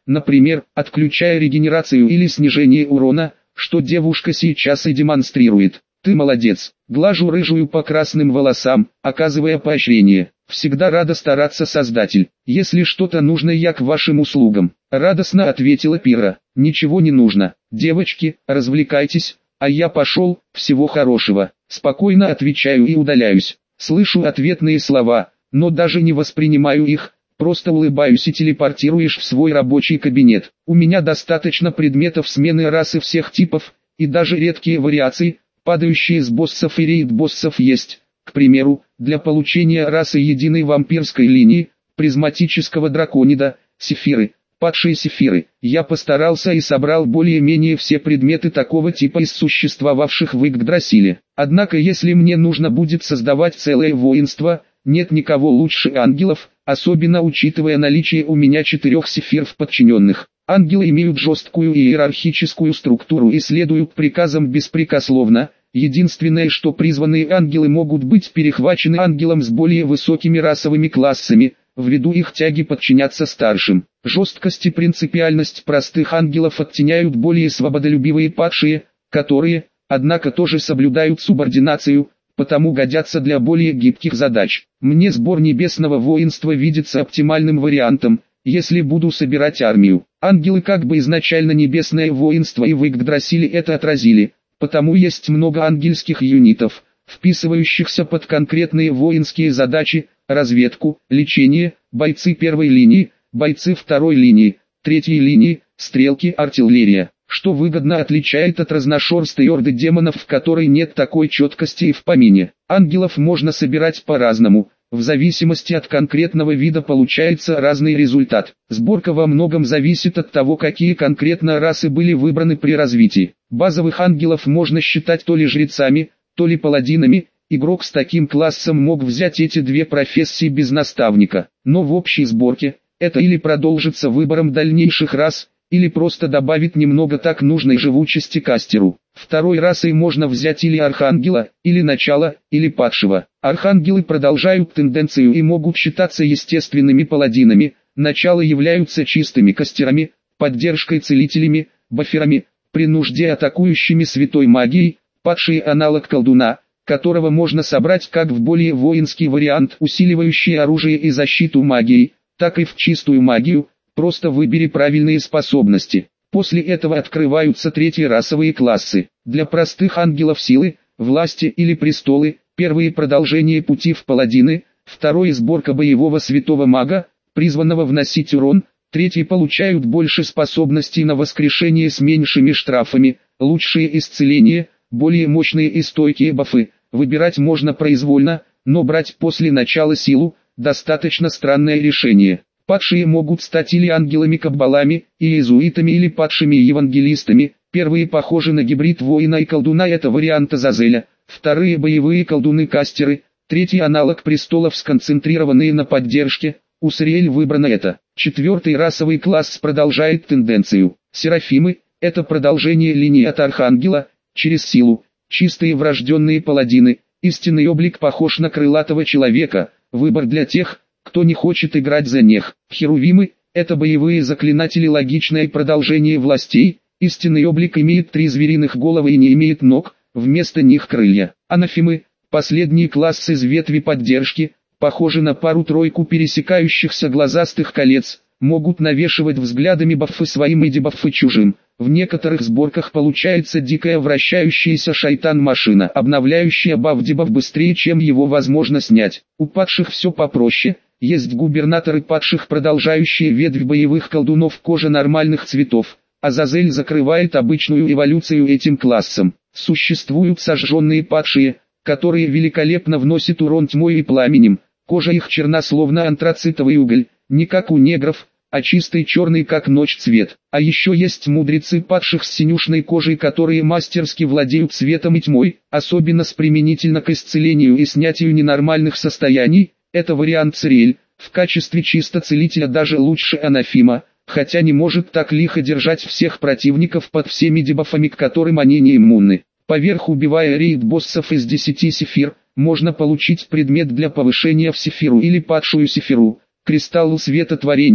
например, отключая регенерацию или снижение урона, что девушка сейчас и демонстрирует. Ты молодец. Глажу рыжую по красным волосам, оказывая поощрение. Всегда рада стараться, создатель. Если что-то нужно, я к вашим услугам. Радостно ответила Пира. Ничего не нужно. Девочки, развлекайтесь, а я пошел, всего хорошего. Спокойно отвечаю и удаляюсь. Слышу ответные слова, но даже не воспринимаю их, просто улыбаюсь и телепортируешь в свой рабочий кабинет. У меня достаточно предметов смены расы всех типов, и даже редкие вариации, падающие с боссов и рейд-боссов есть. К примеру, для получения расы единой вампирской линии, призматического драконида, сефиры, падшие сефиры, я постарался и собрал более-менее все предметы такого типа из существовавших в Игдрасиле. Однако если мне нужно будет создавать целое воинство, нет никого лучше ангелов, особенно учитывая наличие у меня четырех сефиров подчиненных. Ангелы имеют жесткую иерархическую структуру и следуют приказам беспрекословно. Единственное, что призванные ангелы могут быть перехвачены ангелом с более высокими расовыми классами, ввиду их тяги подчиняться старшим. Жесткость и принципиальность простых ангелов оттеняют более свободолюбивые падшие, которые, однако, тоже соблюдают субординацию, потому годятся для более гибких задач. Мне сбор небесного воинства видится оптимальным вариантом, если буду собирать армию. Ангелы как бы изначально небесное воинство и в Игдрасиле это отразили, потому есть много ангельских юнитов, вписывающихся под конкретные воинские задачи, разведку, лечение, бойцы первой линии, бойцы второй линии, третьей линии, стрелки, артиллерия, что выгодно отличает от разношерстой орды демонов, в которой нет такой четкости и в помине. Ангелов можно собирать по-разному, в зависимости от конкретного вида получается разный результат. Сборка во многом зависит от того, какие конкретно расы были выбраны при развитии. Базовых ангелов можно считать то ли жрецами, то ли паладинами. Игрок с таким классом мог взять эти две профессии без наставника, но в общей сборке это или продолжится выбором дальнейших рас, или просто добавит немного так нужной живучести кастеру. Второй расой можно взять или архангела, или начало, или падшего. Архангелы продолжают тенденцию и могут считаться естественными паладинами, начало являются чистыми кастерами, поддержкой целителями, баферами, при нужде атакующими святой магией, падший аналог колдуна, которого можно собрать как в более воинский вариант, усиливающий оружие и защиту магией, так и в чистую магию. Просто выбери правильные способности. После этого открываются третьи расовые классы. Для простых ангелов силы, власти или престолы, первые продолжение пути в паладины, второе сборка боевого святого мага, призванного вносить урон, третьи получают больше способностей на воскрешение с меньшими штрафами, лучшие исцеления, более мощные и стойкие бафы. Выбирать можно произвольно, но брать после начала силу – достаточно странное решение. Падшие могут стать или ангелами-каббалами, и иезуитами или падшими евангелистами. Первые похожи на гибрид воина и колдуна, это вариант Азазеля. Вторые боевые колдуны-кастеры. Третий аналог престолов, сконцентрированные на поддержке. У Сариэль выбрано это. Четвертый расовый класс продолжает тенденцию. Серафимы – это продолжение линии от архангела, через силу. Чистые врожденные паладины. Истинный облик похож на крылатого человека. Выбор для тех, кто не хочет играть за них. Херувимы – это боевые заклинатели, логичное продолжение властей. Истинный облик имеет три звериных головы и не имеет ног, вместо них крылья. Анафимы – последний класс из ветви поддержки, похожи на пару-тройку пересекающихся глазастых колец, могут навешивать взглядами баффы своим и дебаффы чужим. В некоторых сборках получается дикая вращающаяся шайтан-машина, обновляющая баф-дебаф быстрее, чем его возможно снять. У падших все попроще. Есть губернаторы падших, продолжающие ветвь боевых колдунов, кожа нормальных цветов. Азазель закрывает обычную эволюцию этим классом. Существуют сожженные падшие, которые великолепно вносят урон тьмой и пламенем. Кожа их черна, словно антрацитовый уголь, не как у негров, а чистый черный, как ночь, цвет. А еще есть мудрецы падших с синюшной кожей, которые мастерски владеют светом и тьмой, особенно с применительно к исцелению и снятию ненормальных состояний. Это вариант Сариэль, в качестве чисто целителя даже лучше Анафима, хотя не может так лихо держать всех противников под всеми дебафами, к которым они не иммунны. Поверх, убивая рейд-боссов из десяти сефир, можно получить предмет для повышения в сефиру или падшую сефиру, кристаллу светотворения,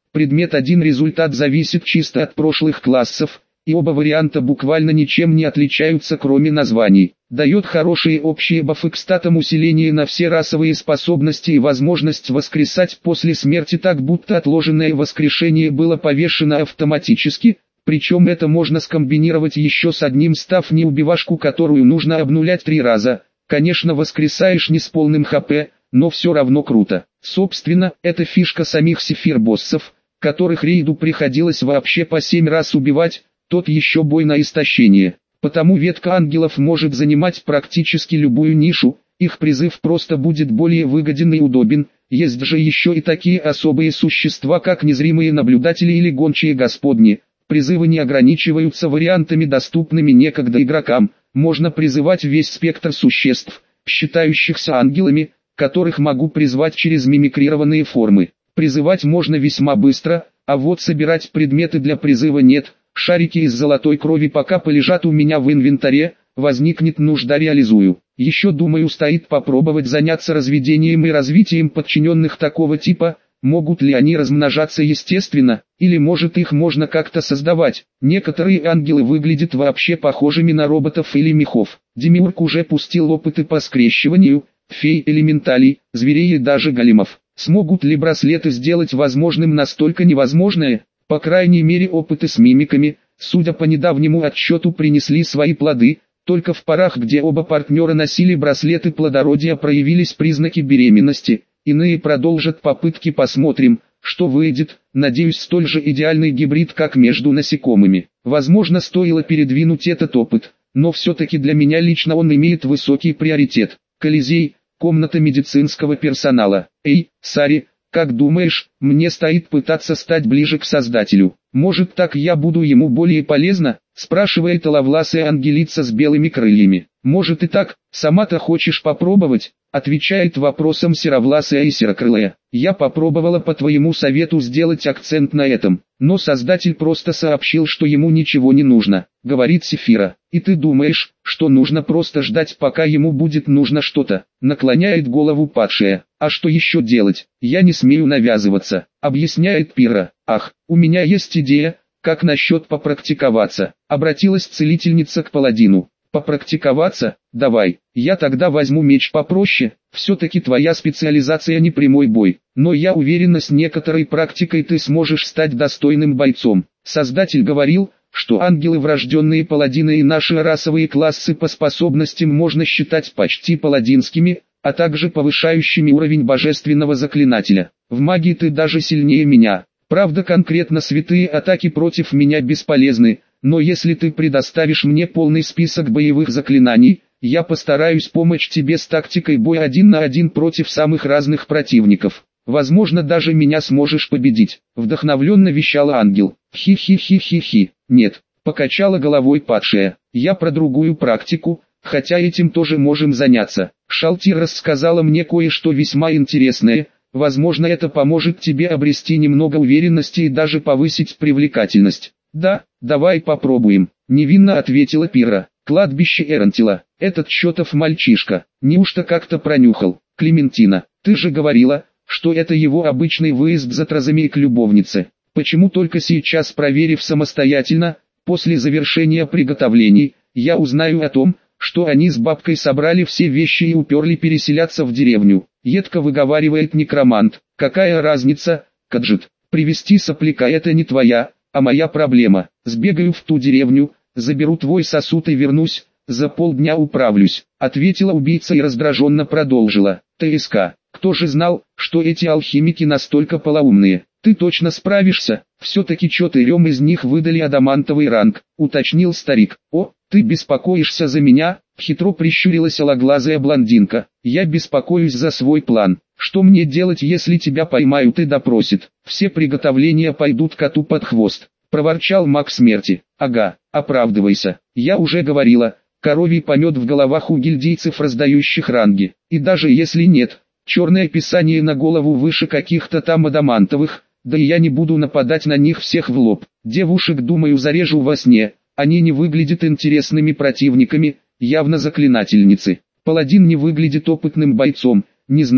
Предмет один результат зависит чисто от прошлых классов, и оба варианта буквально ничем не отличаются кроме названий. Дает хорошие общие бафы к статам, усиление на все расовые способности и возможность воскресать после смерти так, будто отложенное воскрешение было повешено автоматически, причем это можно скомбинировать еще с одним став неубивашку, которую нужно обнулять три раза. Конечно, воскресаешь не с полным хп, но все равно круто. Собственно, это фишка самих сефир-боссов, которых рейду приходилось вообще по семь раз убивать, тот еще бой на истощение. Потому ветка ангелов может занимать практически любую нишу, их призыв просто будет более выгоден и удобен. Есть же еще и такие особые существа, как незримые наблюдатели или гончие господни. Призывы не ограничиваются вариантами, доступными некогда игрокам. Можно призывать весь спектр существ, считающихся ангелами, которых могу призвать через мимикрированные формы. Призывать можно весьма быстро, а вот собирать предметы для призыва нет. Шарики из золотой крови пока полежат у меня в инвентаре, возникнет нужда — реализую. Еще думаю, стоит попробовать заняться разведением и развитием подчиненных такого типа. Могут ли они размножаться естественно, или может их можно как-то создавать. Некоторые ангелы выглядят вообще похожими на роботов или мехов. Демиург уже пустил опыты по скрещиванию фей, элементалей, зверей и даже големов. Смогут ли браслеты сделать возможным настолько невозможное? По крайней мере, опыты с мимиками, судя по недавнему отчету, принесли свои плоды. Только в парах, где оба партнера носили браслеты плодородия, проявились признаки беременности. Иные продолжат попытки, посмотрим, что выйдет. Надеюсь, столь же идеальный гибрид, как между насекомыми. Возможно, стоило передвинуть этот опыт, но все-таки для меня лично он имеет высокий приоритет. Колизей, комната медицинского персонала. Эй, Сари, как думаешь, мне стоит пытаться стать ближе к Создателю? Может, так я буду ему более полезна? Спрашивает ловласая ангелица с белыми крыльями. Может и так, сама-то хочешь попробовать? Отвечает вопросом серовласая и серокрылая. Я попробовала по твоему совету сделать акцент на этом, но Создатель просто сообщил, что ему ничего не нужно, говорит Сефира. И ты думаешь, что нужно просто ждать, пока ему будет нужно что-то? Наклоняет голову падшая. А что еще делать? Я не смею навязываться, объясняет Пира. Ах, у меня есть идея, как насчет попрактиковаться? Обратилась целительница к паладину. Попрактиковаться? Давай, я тогда возьму меч попроще, все-таки твоя специализация не прямой бой, но я уверена, с некоторой практикой ты сможешь стать достойным бойцом. Создатель говорил, что ангелы врожденные паладины и наши расовые классы по способностям можно считать почти паладинскими, а также повышающими уровень божественного заклинателя. В магии ты даже сильнее меня. Правда, конкретно святые атаки против меня бесполезны, но если ты предоставишь мне полный список боевых заклинаний, я постараюсь помочь тебе с тактикой боя один на один против самых разных противников. Возможно, даже меня сможешь победить. Вдохновленно вещала ангел. Хи-хи-хи-хи-хи. Нет, покачала головой падшая. Я про другую практику, хотя этим тоже можем заняться. Шалтир рассказала мне кое-что весьма интересное. Возможно, это поможет тебе обрести немного уверенности и даже повысить привлекательность. Да, давай попробуем, невинно ответила Пира. Кладбище Эрантила, этот чертов мальчишка, неужто как-то пронюхал? Клементина, ты же говорила, что это его обычный выезд за тразами к любовнице. Почему только сейчас, проверив самостоятельно, после завершения приготовлений, я узнаю о том, что они с бабкой собрали все вещи и уперли переселяться в деревню? Едко выговаривает некромант. Какая разница, Каджит, привести сопляка — это не твоя, а моя проблема. Сбегаю в ту деревню, заберу твой сосуд и вернусь, за полдня управлюсь, ответила убийца и раздраженно продолжила. ТСК, кто же знал, что эти алхимики настолько полоумные? Ты точно справишься? Все-таки четырем из них выдали адамантовый ранг, уточнил старик. О, ты беспокоишься за меня? Хитро прищурилась алоглазая блондинка. Я беспокоюсь за свой план. Что мне делать, если тебя поймают и допросят? Все приготовления пойдут коту под хвост, проворчал маг смерти. Ага, оправдывайся. Я уже говорила, коровий помет в головах у гильдейцев, раздающих ранги. И даже если нет, черное писание на голову выше каких-то там адамантовых, да и я не буду нападать на них всех в лоб. Девушек, думаю, зарежу во сне. Они не выглядят интересными противниками, явно заклинательницы. Паладин не выглядит опытным бойцом. Не знаю,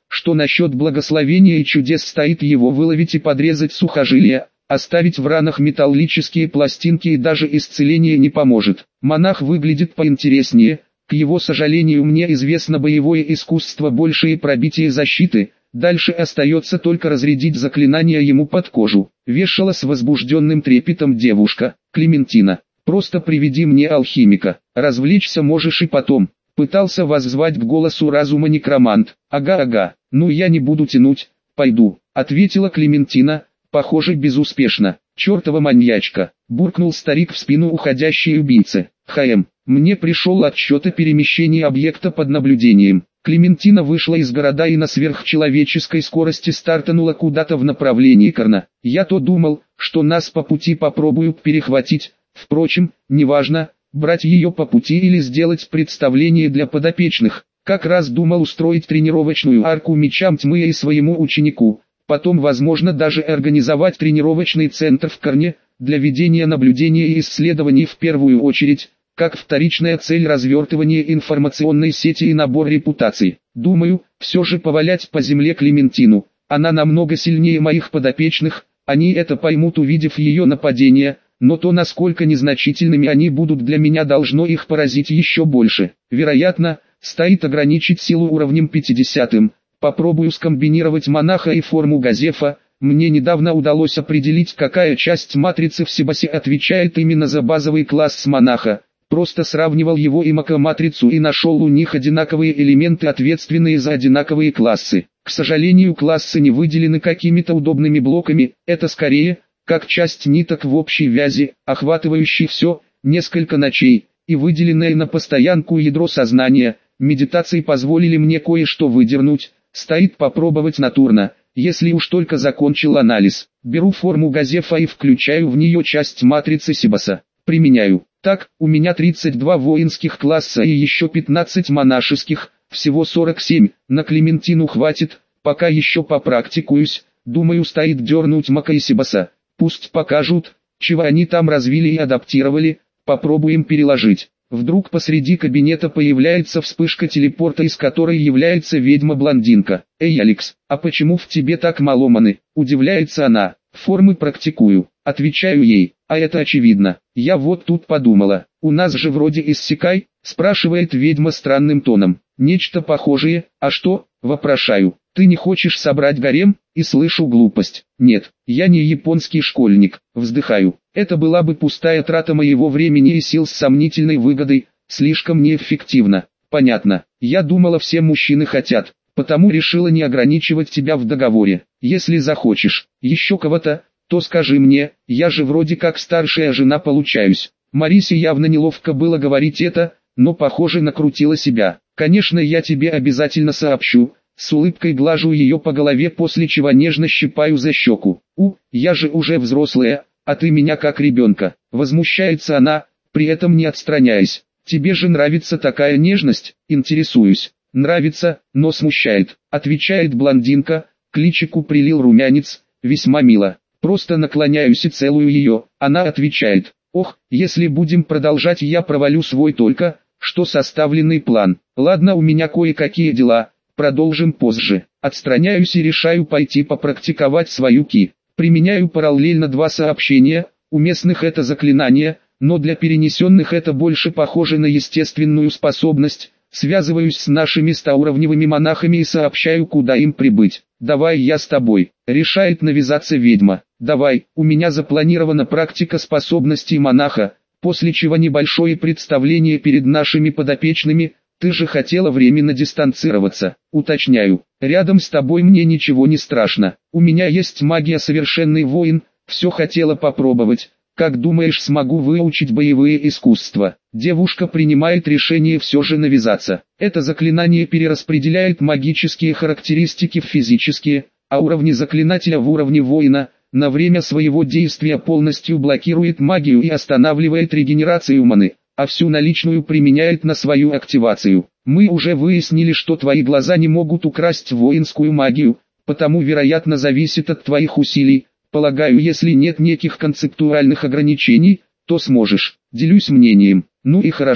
что насчет благословения и чудес стоит его выловить и подрезать сухожилия, оставить в ранах металлические пластинки и даже исцеление не поможет. Монах выглядит поинтереснее, к его сожалению мне известно боевое искусство больше и пробитие защиты, дальше остается только разрядить заклинание ему под кожу. Вешала с возбужденным трепетом девушка. Клементина, просто приведи мне алхимика, развлечься можешь и потом. Пытался воззвать к голосу разума некромант. Ага-ага, ну я не буду тянуть, пойду, ответила Клементина, похоже безуспешно. Чертова маньячка, буркнул старик в спину уходящей убийцы. Хм, мне пришел отчет о перемещении объекта под наблюдением. Клементина вышла из города и на сверхчеловеческой скорости стартанула куда-то в направлении Карна. Я-то думал, что нас по пути попробуют перехватить, впрочем, неважно, брать ее по пути или сделать представление для подопечных. Как раз думал устроить тренировочную арку мечам тьмы и своему ученику, потом возможно даже организовать тренировочный центр в Карне, для ведения наблюдения и исследований в первую очередь, как вторичная цель развертывания информационной сети и набор репутаций. Думаю, все же повалять по земле Клементину, она намного сильнее моих подопечных, они это поймут увидев ее нападение, но то насколько незначительными они будут для меня должно их поразить еще больше. Вероятно, стоит ограничить силу уровнем пятидесятым, попробую скомбинировать монаха и форму Газефа. Мне недавно удалось определить, какая часть матрицы в Сибасе отвечает именно за базовый класс монаха. Просто сравнивал его и Мака-матрицу и нашел у них одинаковые элементы, ответственные за одинаковые классы. К сожалению, классы не выделены какими-то удобными блоками, это скорее, как часть ниток в общей вязи, охватывающей все, несколько ночей, и выделенное на постоянку ядро сознания. Медитации позволили мне кое-что выдернуть, стоит попробовать натурно. Если уж только закончил анализ, беру форму Газефа и включаю в нее часть матрицы Сибаса. Применяю. Так, у меня тридцать два воинских класса и еще пятнадцать монашеских, всего сорок семь, на Клементину хватит, пока еще попрактикуюсь, думаю стоит дернуть Мака и Сибаса. Пусть покажут, чего они там развили и адаптировали, попробуем переложить. Вдруг посреди кабинета появляется вспышка телепорта, из которой является ведьма-блондинка. «Эй, Алекс, а почему в тебе так мало маны?» – удивляется она. «Формы практикую», – отвечаю ей. «А это очевидно. Я вот тут подумала, у нас же вроде иссякай?» – спрашивает ведьма странным тоном. «Нечто похожее, а что?» – вопрошаю. «Ты не хочешь собрать гарем?» И слышу глупость. «Нет, я не японский школьник», вздыхаю. «Это была бы пустая трата моего времени и сил с сомнительной выгодой, слишком неэффективно». «Понятно, я думала все мужчины хотят, потому решила не ограничивать тебя в договоре. Если захочешь еще кого-то, то скажи мне, я же вроде как старшая жена получаюсь». Марисе явно неловко было говорить это, но похоже накрутила себя. «Конечно, я тебе обязательно сообщу». С улыбкой глажу ее по голове, после чего нежно щипаю за щеку. «У, я же уже взрослая, а ты меня как ребенка», — возмущается она, при этом не отстраняясь. «Тебе же нравится такая нежность?» «Интересуюсь». «Нравится, но смущает», — отвечает блондинка, к личику прилил румянец, весьма мило. Просто наклоняюсь и целую ее, она отвечает. «Ох, если будем продолжать, я провалю свой только что составленный план. Ладно, у меня кое-какие дела. Продолжим позже». Отстраняюсь и решаю пойти попрактиковать свою ки. Применяю параллельно два сообщения, у местных это заклинание, но для перенесенных это больше похоже на естественную способность. Связываюсь с нашими стоуровневыми монахами и сообщаю, куда им прибыть. «Давай я с тобой», — решает навязаться ведьма. «Давай, у меня запланирована практика способностей монаха», после чего небольшое представление перед нашими подопечными. «Ты же хотела временно дистанцироваться», уточняю. «Рядом с тобой мне ничего не страшно. У меня есть магия, совершенный воин, все хотела попробовать. Как думаешь, смогу выучить боевые искусства?» Девушка принимает решение все же навязаться. Это заклинание перераспределяет магические характеристики в физические, а уровни заклинателя в уровне воина. На время своего действия полностью блокирует магию и останавливает регенерацию маны, а всю наличную применяет на свою активацию. Мы уже выяснили, что твои глаза не могут украсть воинскую магию, потому вероятно зависит от твоих усилий. Полагаю, если нет неких концептуальных ограничений, то сможешь. Делюсь мнением. Ну и хорошо,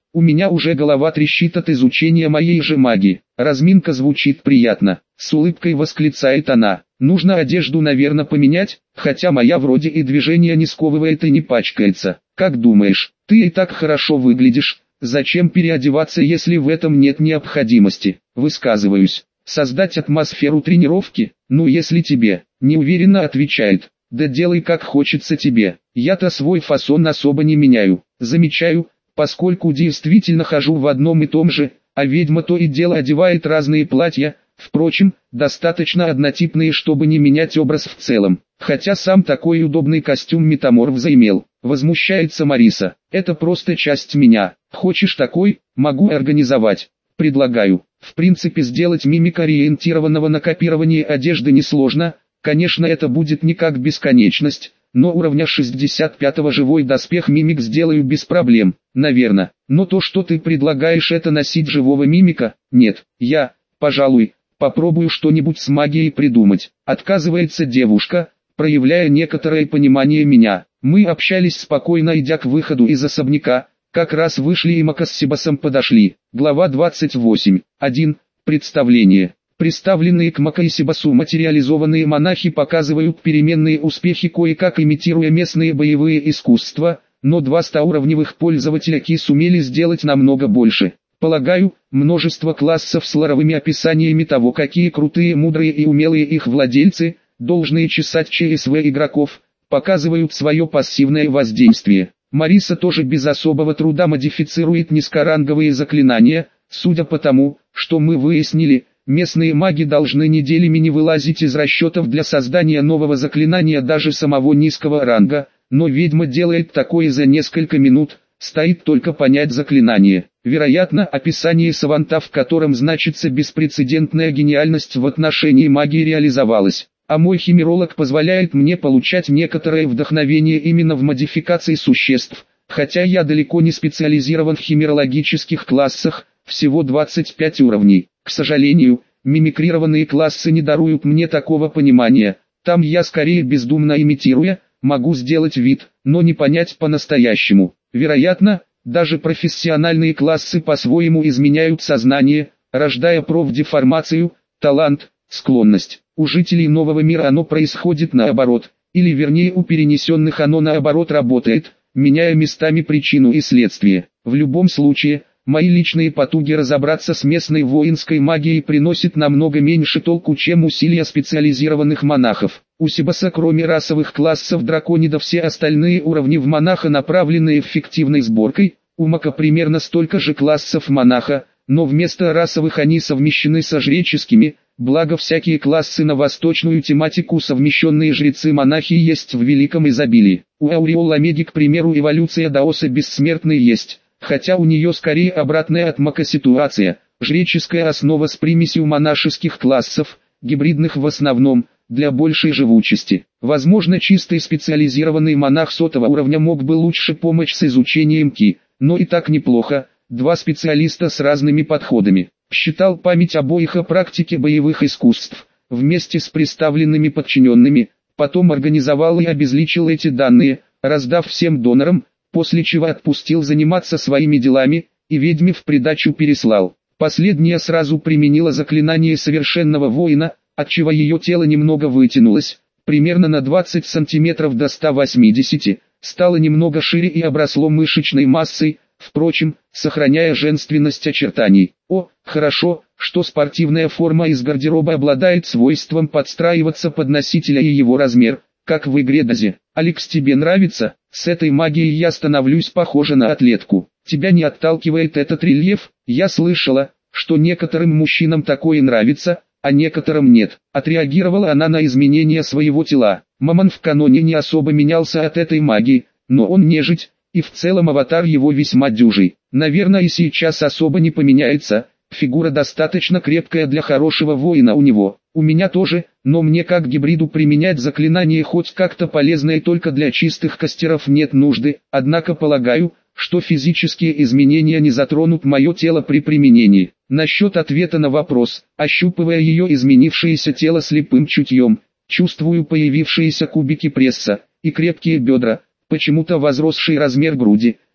У меня уже голова трещит от изучения моей же магии. Разминка звучит приятно. С улыбкой восклицает она. Нужно одежду, наверное, поменять, хотя моя вроде и движение не сковывает и не пачкается. Как думаешь, ты и так хорошо выглядишь, зачем переодеваться, если в этом нет необходимости? Высказываюсь. Создать атмосферу тренировки? Ну если тебе, неуверенно отвечает. Да делай как хочется тебе. Я-то свой фасон особо не меняю. Замечаю, поскольку действительно хожу в одном и том же, а ведьма то и дело одевает разные платья, впрочем, достаточно однотипные, чтобы не менять образ в целом. Хотя сам такой удобный костюм метаморф заимел. Возмущается Мариса. Это просто часть меня. Хочешь такой? Могу организовать. Предлагаю. В принципе, сделать мимик ориентированного на копирование одежды несложно. Конечно, это будет не как бесконечность, но уровня шестьдесят пятого живой доспех мимик сделаю без проблем, наверное. Но то, что ты предлагаешь, это носить живого мимика? Нет, я, пожалуй, попробую что-нибудь с магией придумать. Отказывается девушка, проявляя некоторое понимание меня. Мы общались спокойно, идя к выходу из особняка. Как раз вышли и Мака с Себасом подошли. Глава двадцать восемь. один. Представление. Представленные к Мака и Себасу материализованные монахи показывают переменные успехи, кое-как имитируя местные боевые искусства, но два стауровневых пользователя Ки сумели сделать намного больше. Полагаю, множество классов с лоровыми описаниями того, какие крутые, мудрые и умелые их владельцы, должные чесать ЧСВ игроков, показывают свое пассивное воздействие. Мариса тоже без особого труда модифицирует низкоранговые заклинания. Судя по тому, что мы выяснили, местные маги должны неделями не вылазить из расчетов для создания нового заклинания даже самого низкого ранга, но ведьма делает такое за несколько минут, стоит только понять заклинание. Вероятно, описание саванта, в котором значится беспрецедентная гениальность в отношении магии, реализовалось. А мой химеролог позволяет мне получать некоторое вдохновение именно в модификации существ, хотя я далеко не специализирован в химерологических классах, всего двадцать пять уровней. К сожалению, мимикрированные классы не даруют мне такого понимания, там я скорее бездумно имитируя, могу сделать вид, но не понять по-настоящему. Вероятно, даже профессиональные классы по-своему изменяют сознание, рождая профдеформацию, талант, склонность. У жителей нового мира оно происходит наоборот, или вернее у перенесенных оно наоборот работает, меняя местами причину и следствие. В любом случае, мои личные потуги разобраться с местной воинской магией приносят намного меньше толку, чем усилия специализированных монахов. У Себаса кроме расовых классов драконида все остальные уровни в монаха направлены эффективной сборкой, у Мака примерно столько же классов монаха, но вместо расовых они совмещены со жреческими, благо всякие классы на восточную тематику совмещенные жрецы-монахи есть в великом изобилии. У Ауреол Омеги, к примеру, эволюция Даоса бессмертный есть, хотя у нее скорее обратная от Мака ситуация, жреческая основа с примесью монашеских классов, гибридных в основном, для большей живучести. Возможно, чистый специализированный монах сотого уровня мог бы лучше помочь с изучением Ки, но и так неплохо, два специалиста с разными подходами. Считал память обоих о практике боевых искусств, вместе с представленными подчиненными, потом организовал и обезличил эти данные, раздав всем донорам, после чего отпустил заниматься своими делами, и ведьме в придачу переслал. Последняя сразу применила заклинание совершенного воина, отчего ее тело немного вытянулось, примерно на двадцать сантиметров до ста восьмидесяти, стало немного шире и обросло мышечной массой, впрочем, сохраняя женственность очертаний. О, хорошо, что спортивная форма из гардероба обладает свойством подстраиваться под носителя и его размер, как в игре Дази. Алекс, тебе нравится? С этой магией я становлюсь похожа на атлетку. Тебя не отталкивает этот рельеф? Я слышала, что некоторым мужчинам такое нравится, а некоторым нет. Отреагировала она на изменения своего тела. Мамон в каноне не особо менялся от этой магии, но он нежить, и в целом аватар его весьма дюжий. Наверное, и сейчас особо не поменяется, фигура достаточно крепкая для хорошего воина у него. У меня тоже, но мне как гибриду применять заклинание хоть как-то полезное только для чистых кастеров нет нужды, однако полагаю, что физические изменения не затронут мое тело при применении. Насчет ответа на вопрос, ощупывая ее изменившееся тело слепым чутьем, чувствую появившиеся кубики пресса и крепкие бедра, почему-то возросший размер груди,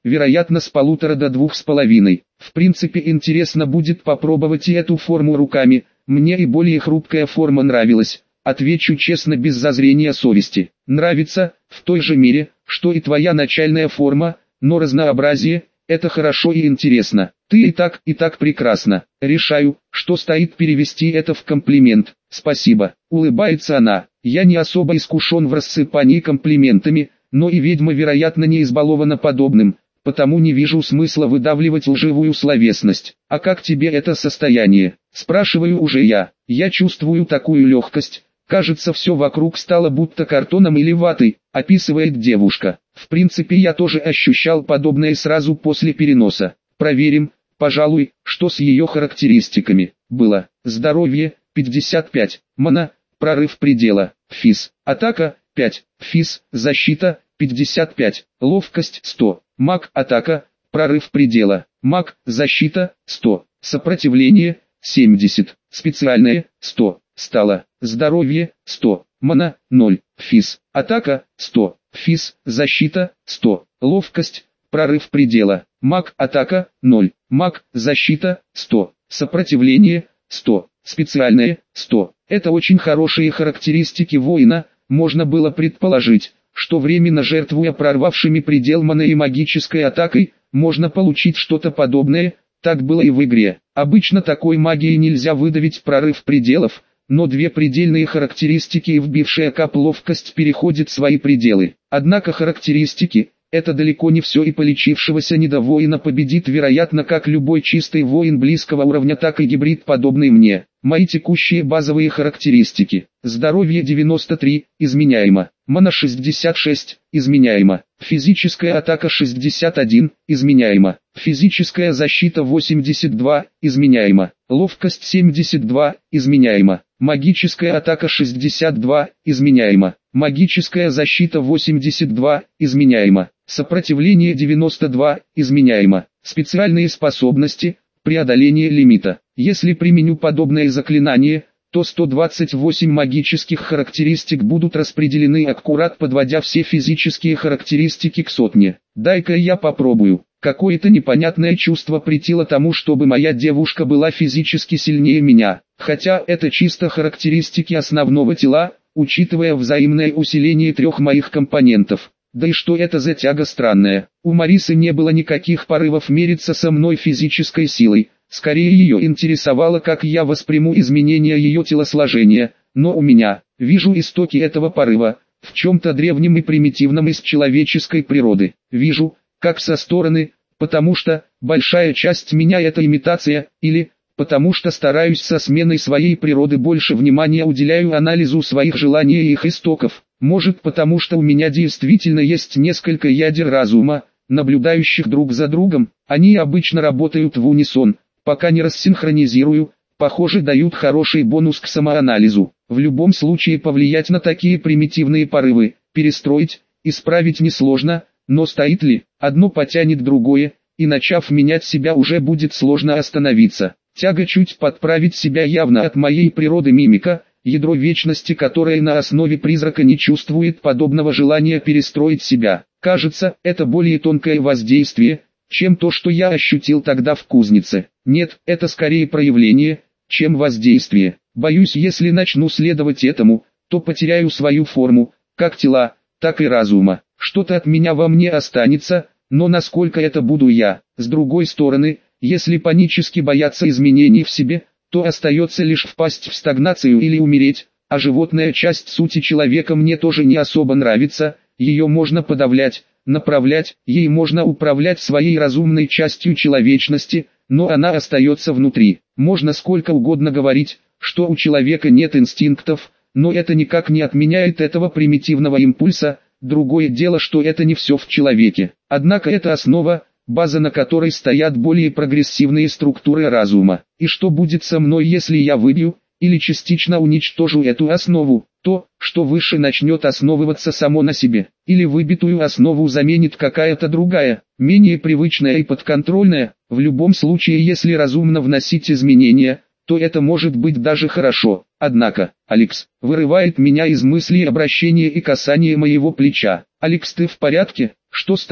вероятно с полутора до двух с половиной. В принципе интересно будет попробовать и эту форму руками, мне и более хрупкая форма нравилась, отвечу честно без зазрения совести. Нравится, в той же мере, что и твоя начальная форма, но разнообразие – это хорошо и интересно. Ты и так, и так прекрасно. Решаю, что стоит перевести это в комплимент. Спасибо. Улыбается она. Я не особо искушен в рассыпании комплиментами, но и ведьма вероятно не избалована подобным, потому не вижу смысла выдавливать лживую словесность. А как тебе это состояние? Спрашиваю уже я. Я чувствую такую легкость. Кажется, все вокруг стало будто картоном или ватой, описывает девушка. В принципе я тоже ощущал подобное сразу после переноса. Проверим, пожалуй, что с ее характеристиками. Было. Здоровье, пятьдесят пять. Мана, прорыв предела. Физ. Атака, пять. Физ. Защита, пятьдесят пять. Ловкость, сто. Маг, атака, прорыв предела. Маг, защита, сто. Сопротивление, семьдесят. Специальное, сто. Стало. Здоровье, сто. Мана, ноль. Физ. Атака, сто. Физ. Защита, сто. Ловкость, прорыв предела. Маг, атака, ноль. Маг, защита, сто. Сопротивление, сто. Специальное, сто. Это очень хорошие характеристики воина, можно было предположить, что временно жертвуя прорвавшими предел маны и магической атакой, можно получить что-то подобное, так было и в игре. Обычно такой магией нельзя выдавить прорыв пределов, но две предельные характеристики и вбившая кап ловкость переходят свои пределы. Однако характеристики – это далеко не все, и полечившегося недовоина победит вероятно как любой чистый воин близкого уровня, так и гибрид подобный мне. Мои текущие базовые характеристики. Здоровье девяносто три, изменяемо. Мана шестьдесят шесть, изменяемо. Физическая атака шестьдесят один, изменяемо. Физическая защита восемьдесят два, изменяемо. Ловкость семьдесят два, изменяемо. Магическая атака шестьдесят два, изменяемо. Магическая защита восемьдесят два, изменяемо. Сопротивление девяносто два, изменяемо. Специальные способности, преодоление лимита. Если применю подобное заклинание, то сто двадцать восемь магических характеристик будут распределены аккурат, подводя все физические характеристики к сотне. Дай-ка я попробую. Какое-то непонятное чувство претило тому, чтобы моя девушка была физически сильнее меня. Хотя это чисто характеристики основного тела, учитывая взаимное усиление трех моих компонентов. Да и что это за тяга странная. У Марисы не было никаких порывов мериться со мной физической силой. Скорее ее интересовало, как я восприму изменения ее телосложения. Но у меня, вижу истоки этого порыва, в чем-то древнем и примитивном из человеческой природы. Вижу, как со стороны, потому что, большая часть меня это имитация, или, потому что стараюсь со сменой своей природы больше внимания уделяю анализу своих желаний и их истоков. Может потому что у меня действительно есть несколько ядер разума, наблюдающих друг за другом, они обычно работают в унисон, пока не рассинхронизирую, похоже дают хороший бонус к самоанализу. В любом случае повлиять на такие примитивные порывы, перестроить, исправить несложно, но стоит ли, одно потянет другое, и начав менять себя уже будет сложно остановиться. Тяга чуть подправить себя явно от моей природы мимика, ядро вечности, которое на основе призрака не чувствует подобного желания перестроить себя. Кажется, это более тонкое воздействие, чем то, что я ощутил тогда в кузнице. Нет, это скорее проявление, чем воздействие. Боюсь, если начну следовать этому, то потеряю свою форму, как тела, так и разума. Что-то от меня во мне останется, но насколько это буду я. С другой стороны, если панически бояться изменений в себе, то остается лишь впасть в стагнацию или умереть, а животная часть сути человека мне тоже не особо нравится, ее можно подавлять, направлять, ей можно управлять своей разумной частью человечности, но она остается внутри. Можно сколько угодно говорить, что у человека нет инстинктов, но это никак не отменяет этого примитивного импульса, другое дело, что это не все в человеке. Однако это основа, база, на которой стоят более прогрессивные структуры разума. И что будет со мной, если я выбью, или частично уничтожу эту основу? То, что выше начнет основываться само на себе, или выбитую основу заменит какая-то другая, менее привычная и подконтрольная. В любом случае, если разумно вносить изменения, то это может быть даже хорошо. Однако, Алекс, вырывает меня из мыслей обращение и касание моего плеча. Алекс, ты в порядке? Что с тобой?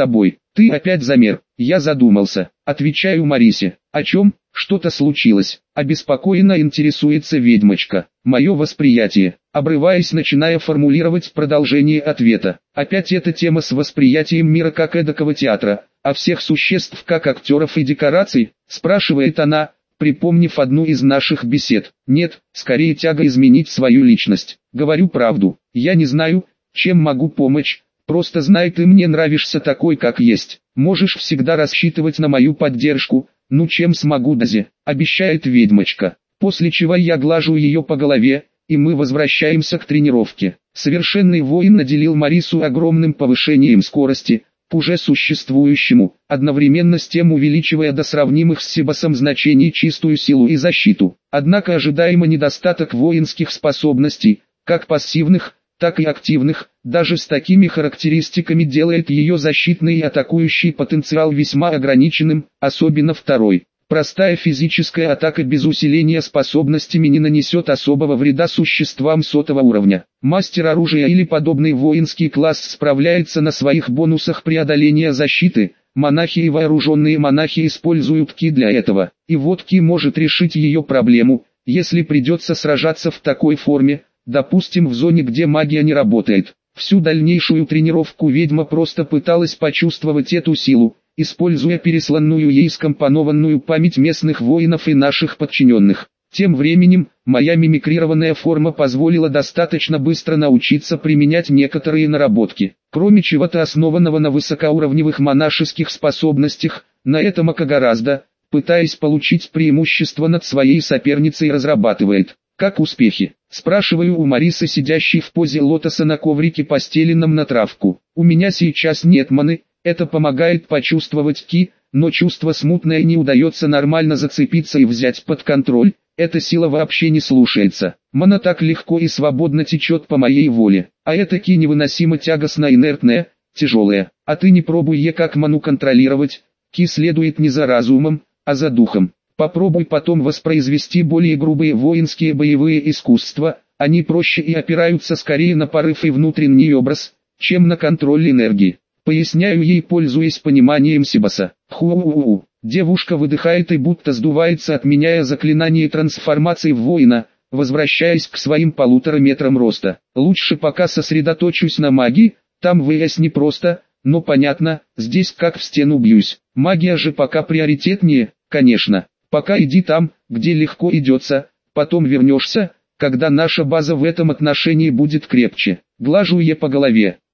Ты опять замер. Я задумался. Отвечаю Марисе. О чем? Что-то случилось. Обеспокоенно интересуется ведьмочка. Мое восприятие. Обрываясь, начиная формулировать продолжение ответа. Опять эта тема с восприятием мира как эдакого театра, а всех существ как актеров и декораций, спрашивает она, припомнив одну из наших бесед. Нет, скорее тяга изменить свою личность. Говорю правду. Я не знаю, чем могу помочь. Просто знай, ты мне нравишься такой, как есть. Можешь всегда рассчитывать на мою поддержку. Ну чем смогу, Дази, обещает ведьмочка. После чего я глажу ее по голове, и мы возвращаемся к тренировке. Совершенный воин наделил Марису огромным повышением скорости, к уже существующему, одновременно с тем увеличивая до сравнимых с Себасом значений чистую силу и защиту. Однако ожидаемо недостаток воинских способностей, как пассивных, так и активных, даже с такими характеристиками делает ее защитный и атакующий потенциал весьма ограниченным, особенно второй. Простая физическая атака без усиления способностями не нанесет особого вреда существам сотого уровня. Мастер оружия или подобный воинский класс справляется на своих бонусах преодоления защиты. Монахи и вооруженные монахи используют ки для этого. И вот ки может решить ее проблему, если придется сражаться в такой форме, допустим в зоне, где магия не работает. Всю дальнейшую тренировку ведьма просто пыталась почувствовать эту силу, используя пересланную ей скомпонованную память местных воинов и наших подчиненных. Тем временем, моя мимикрированная форма позволила достаточно быстро научиться применять некоторые наработки. Кроме чего-то основанного на высокоуровневых монашеских способностях, на этом Ака гораздо, пытаясь получить преимущество над своей соперницей, разрабатывает. Как успехи? Спрашиваю у Марисы, сидящей в позе лотоса на коврике, постеленном на травку. У меня сейчас нет маны, это помогает почувствовать ки, но чувство смутное, не удается нормально зацепиться и взять под контроль, эта сила вообще не слушается. Мана так легко и свободно течет по моей воле, а эта ки невыносимо тягостно инертная, тяжелая. А ты не пробуй е как ману контролировать, ки следует не за разумом, а за духом. Попробуй потом воспроизвести более грубые воинские боевые искусства, они проще и опираются скорее на порыв и внутренний образ, чем на контроль энергии. Поясняю ей, пользуясь пониманием Себаса. Ху-у-у-у. Девушка выдыхает и будто сдувается, отменяя заклинание трансформации в воина, возвращаясь к своим полутора метрам роста. Лучше пока сосредоточусь на магии, там ВС не просто, но понятно, здесь как в стену бьюсь. Магия же пока приоритетнее, конечно. Пока иди там, где легко идется, потом вернешься, когда наша база в этом отношении будет крепче. Глажу ее по голове.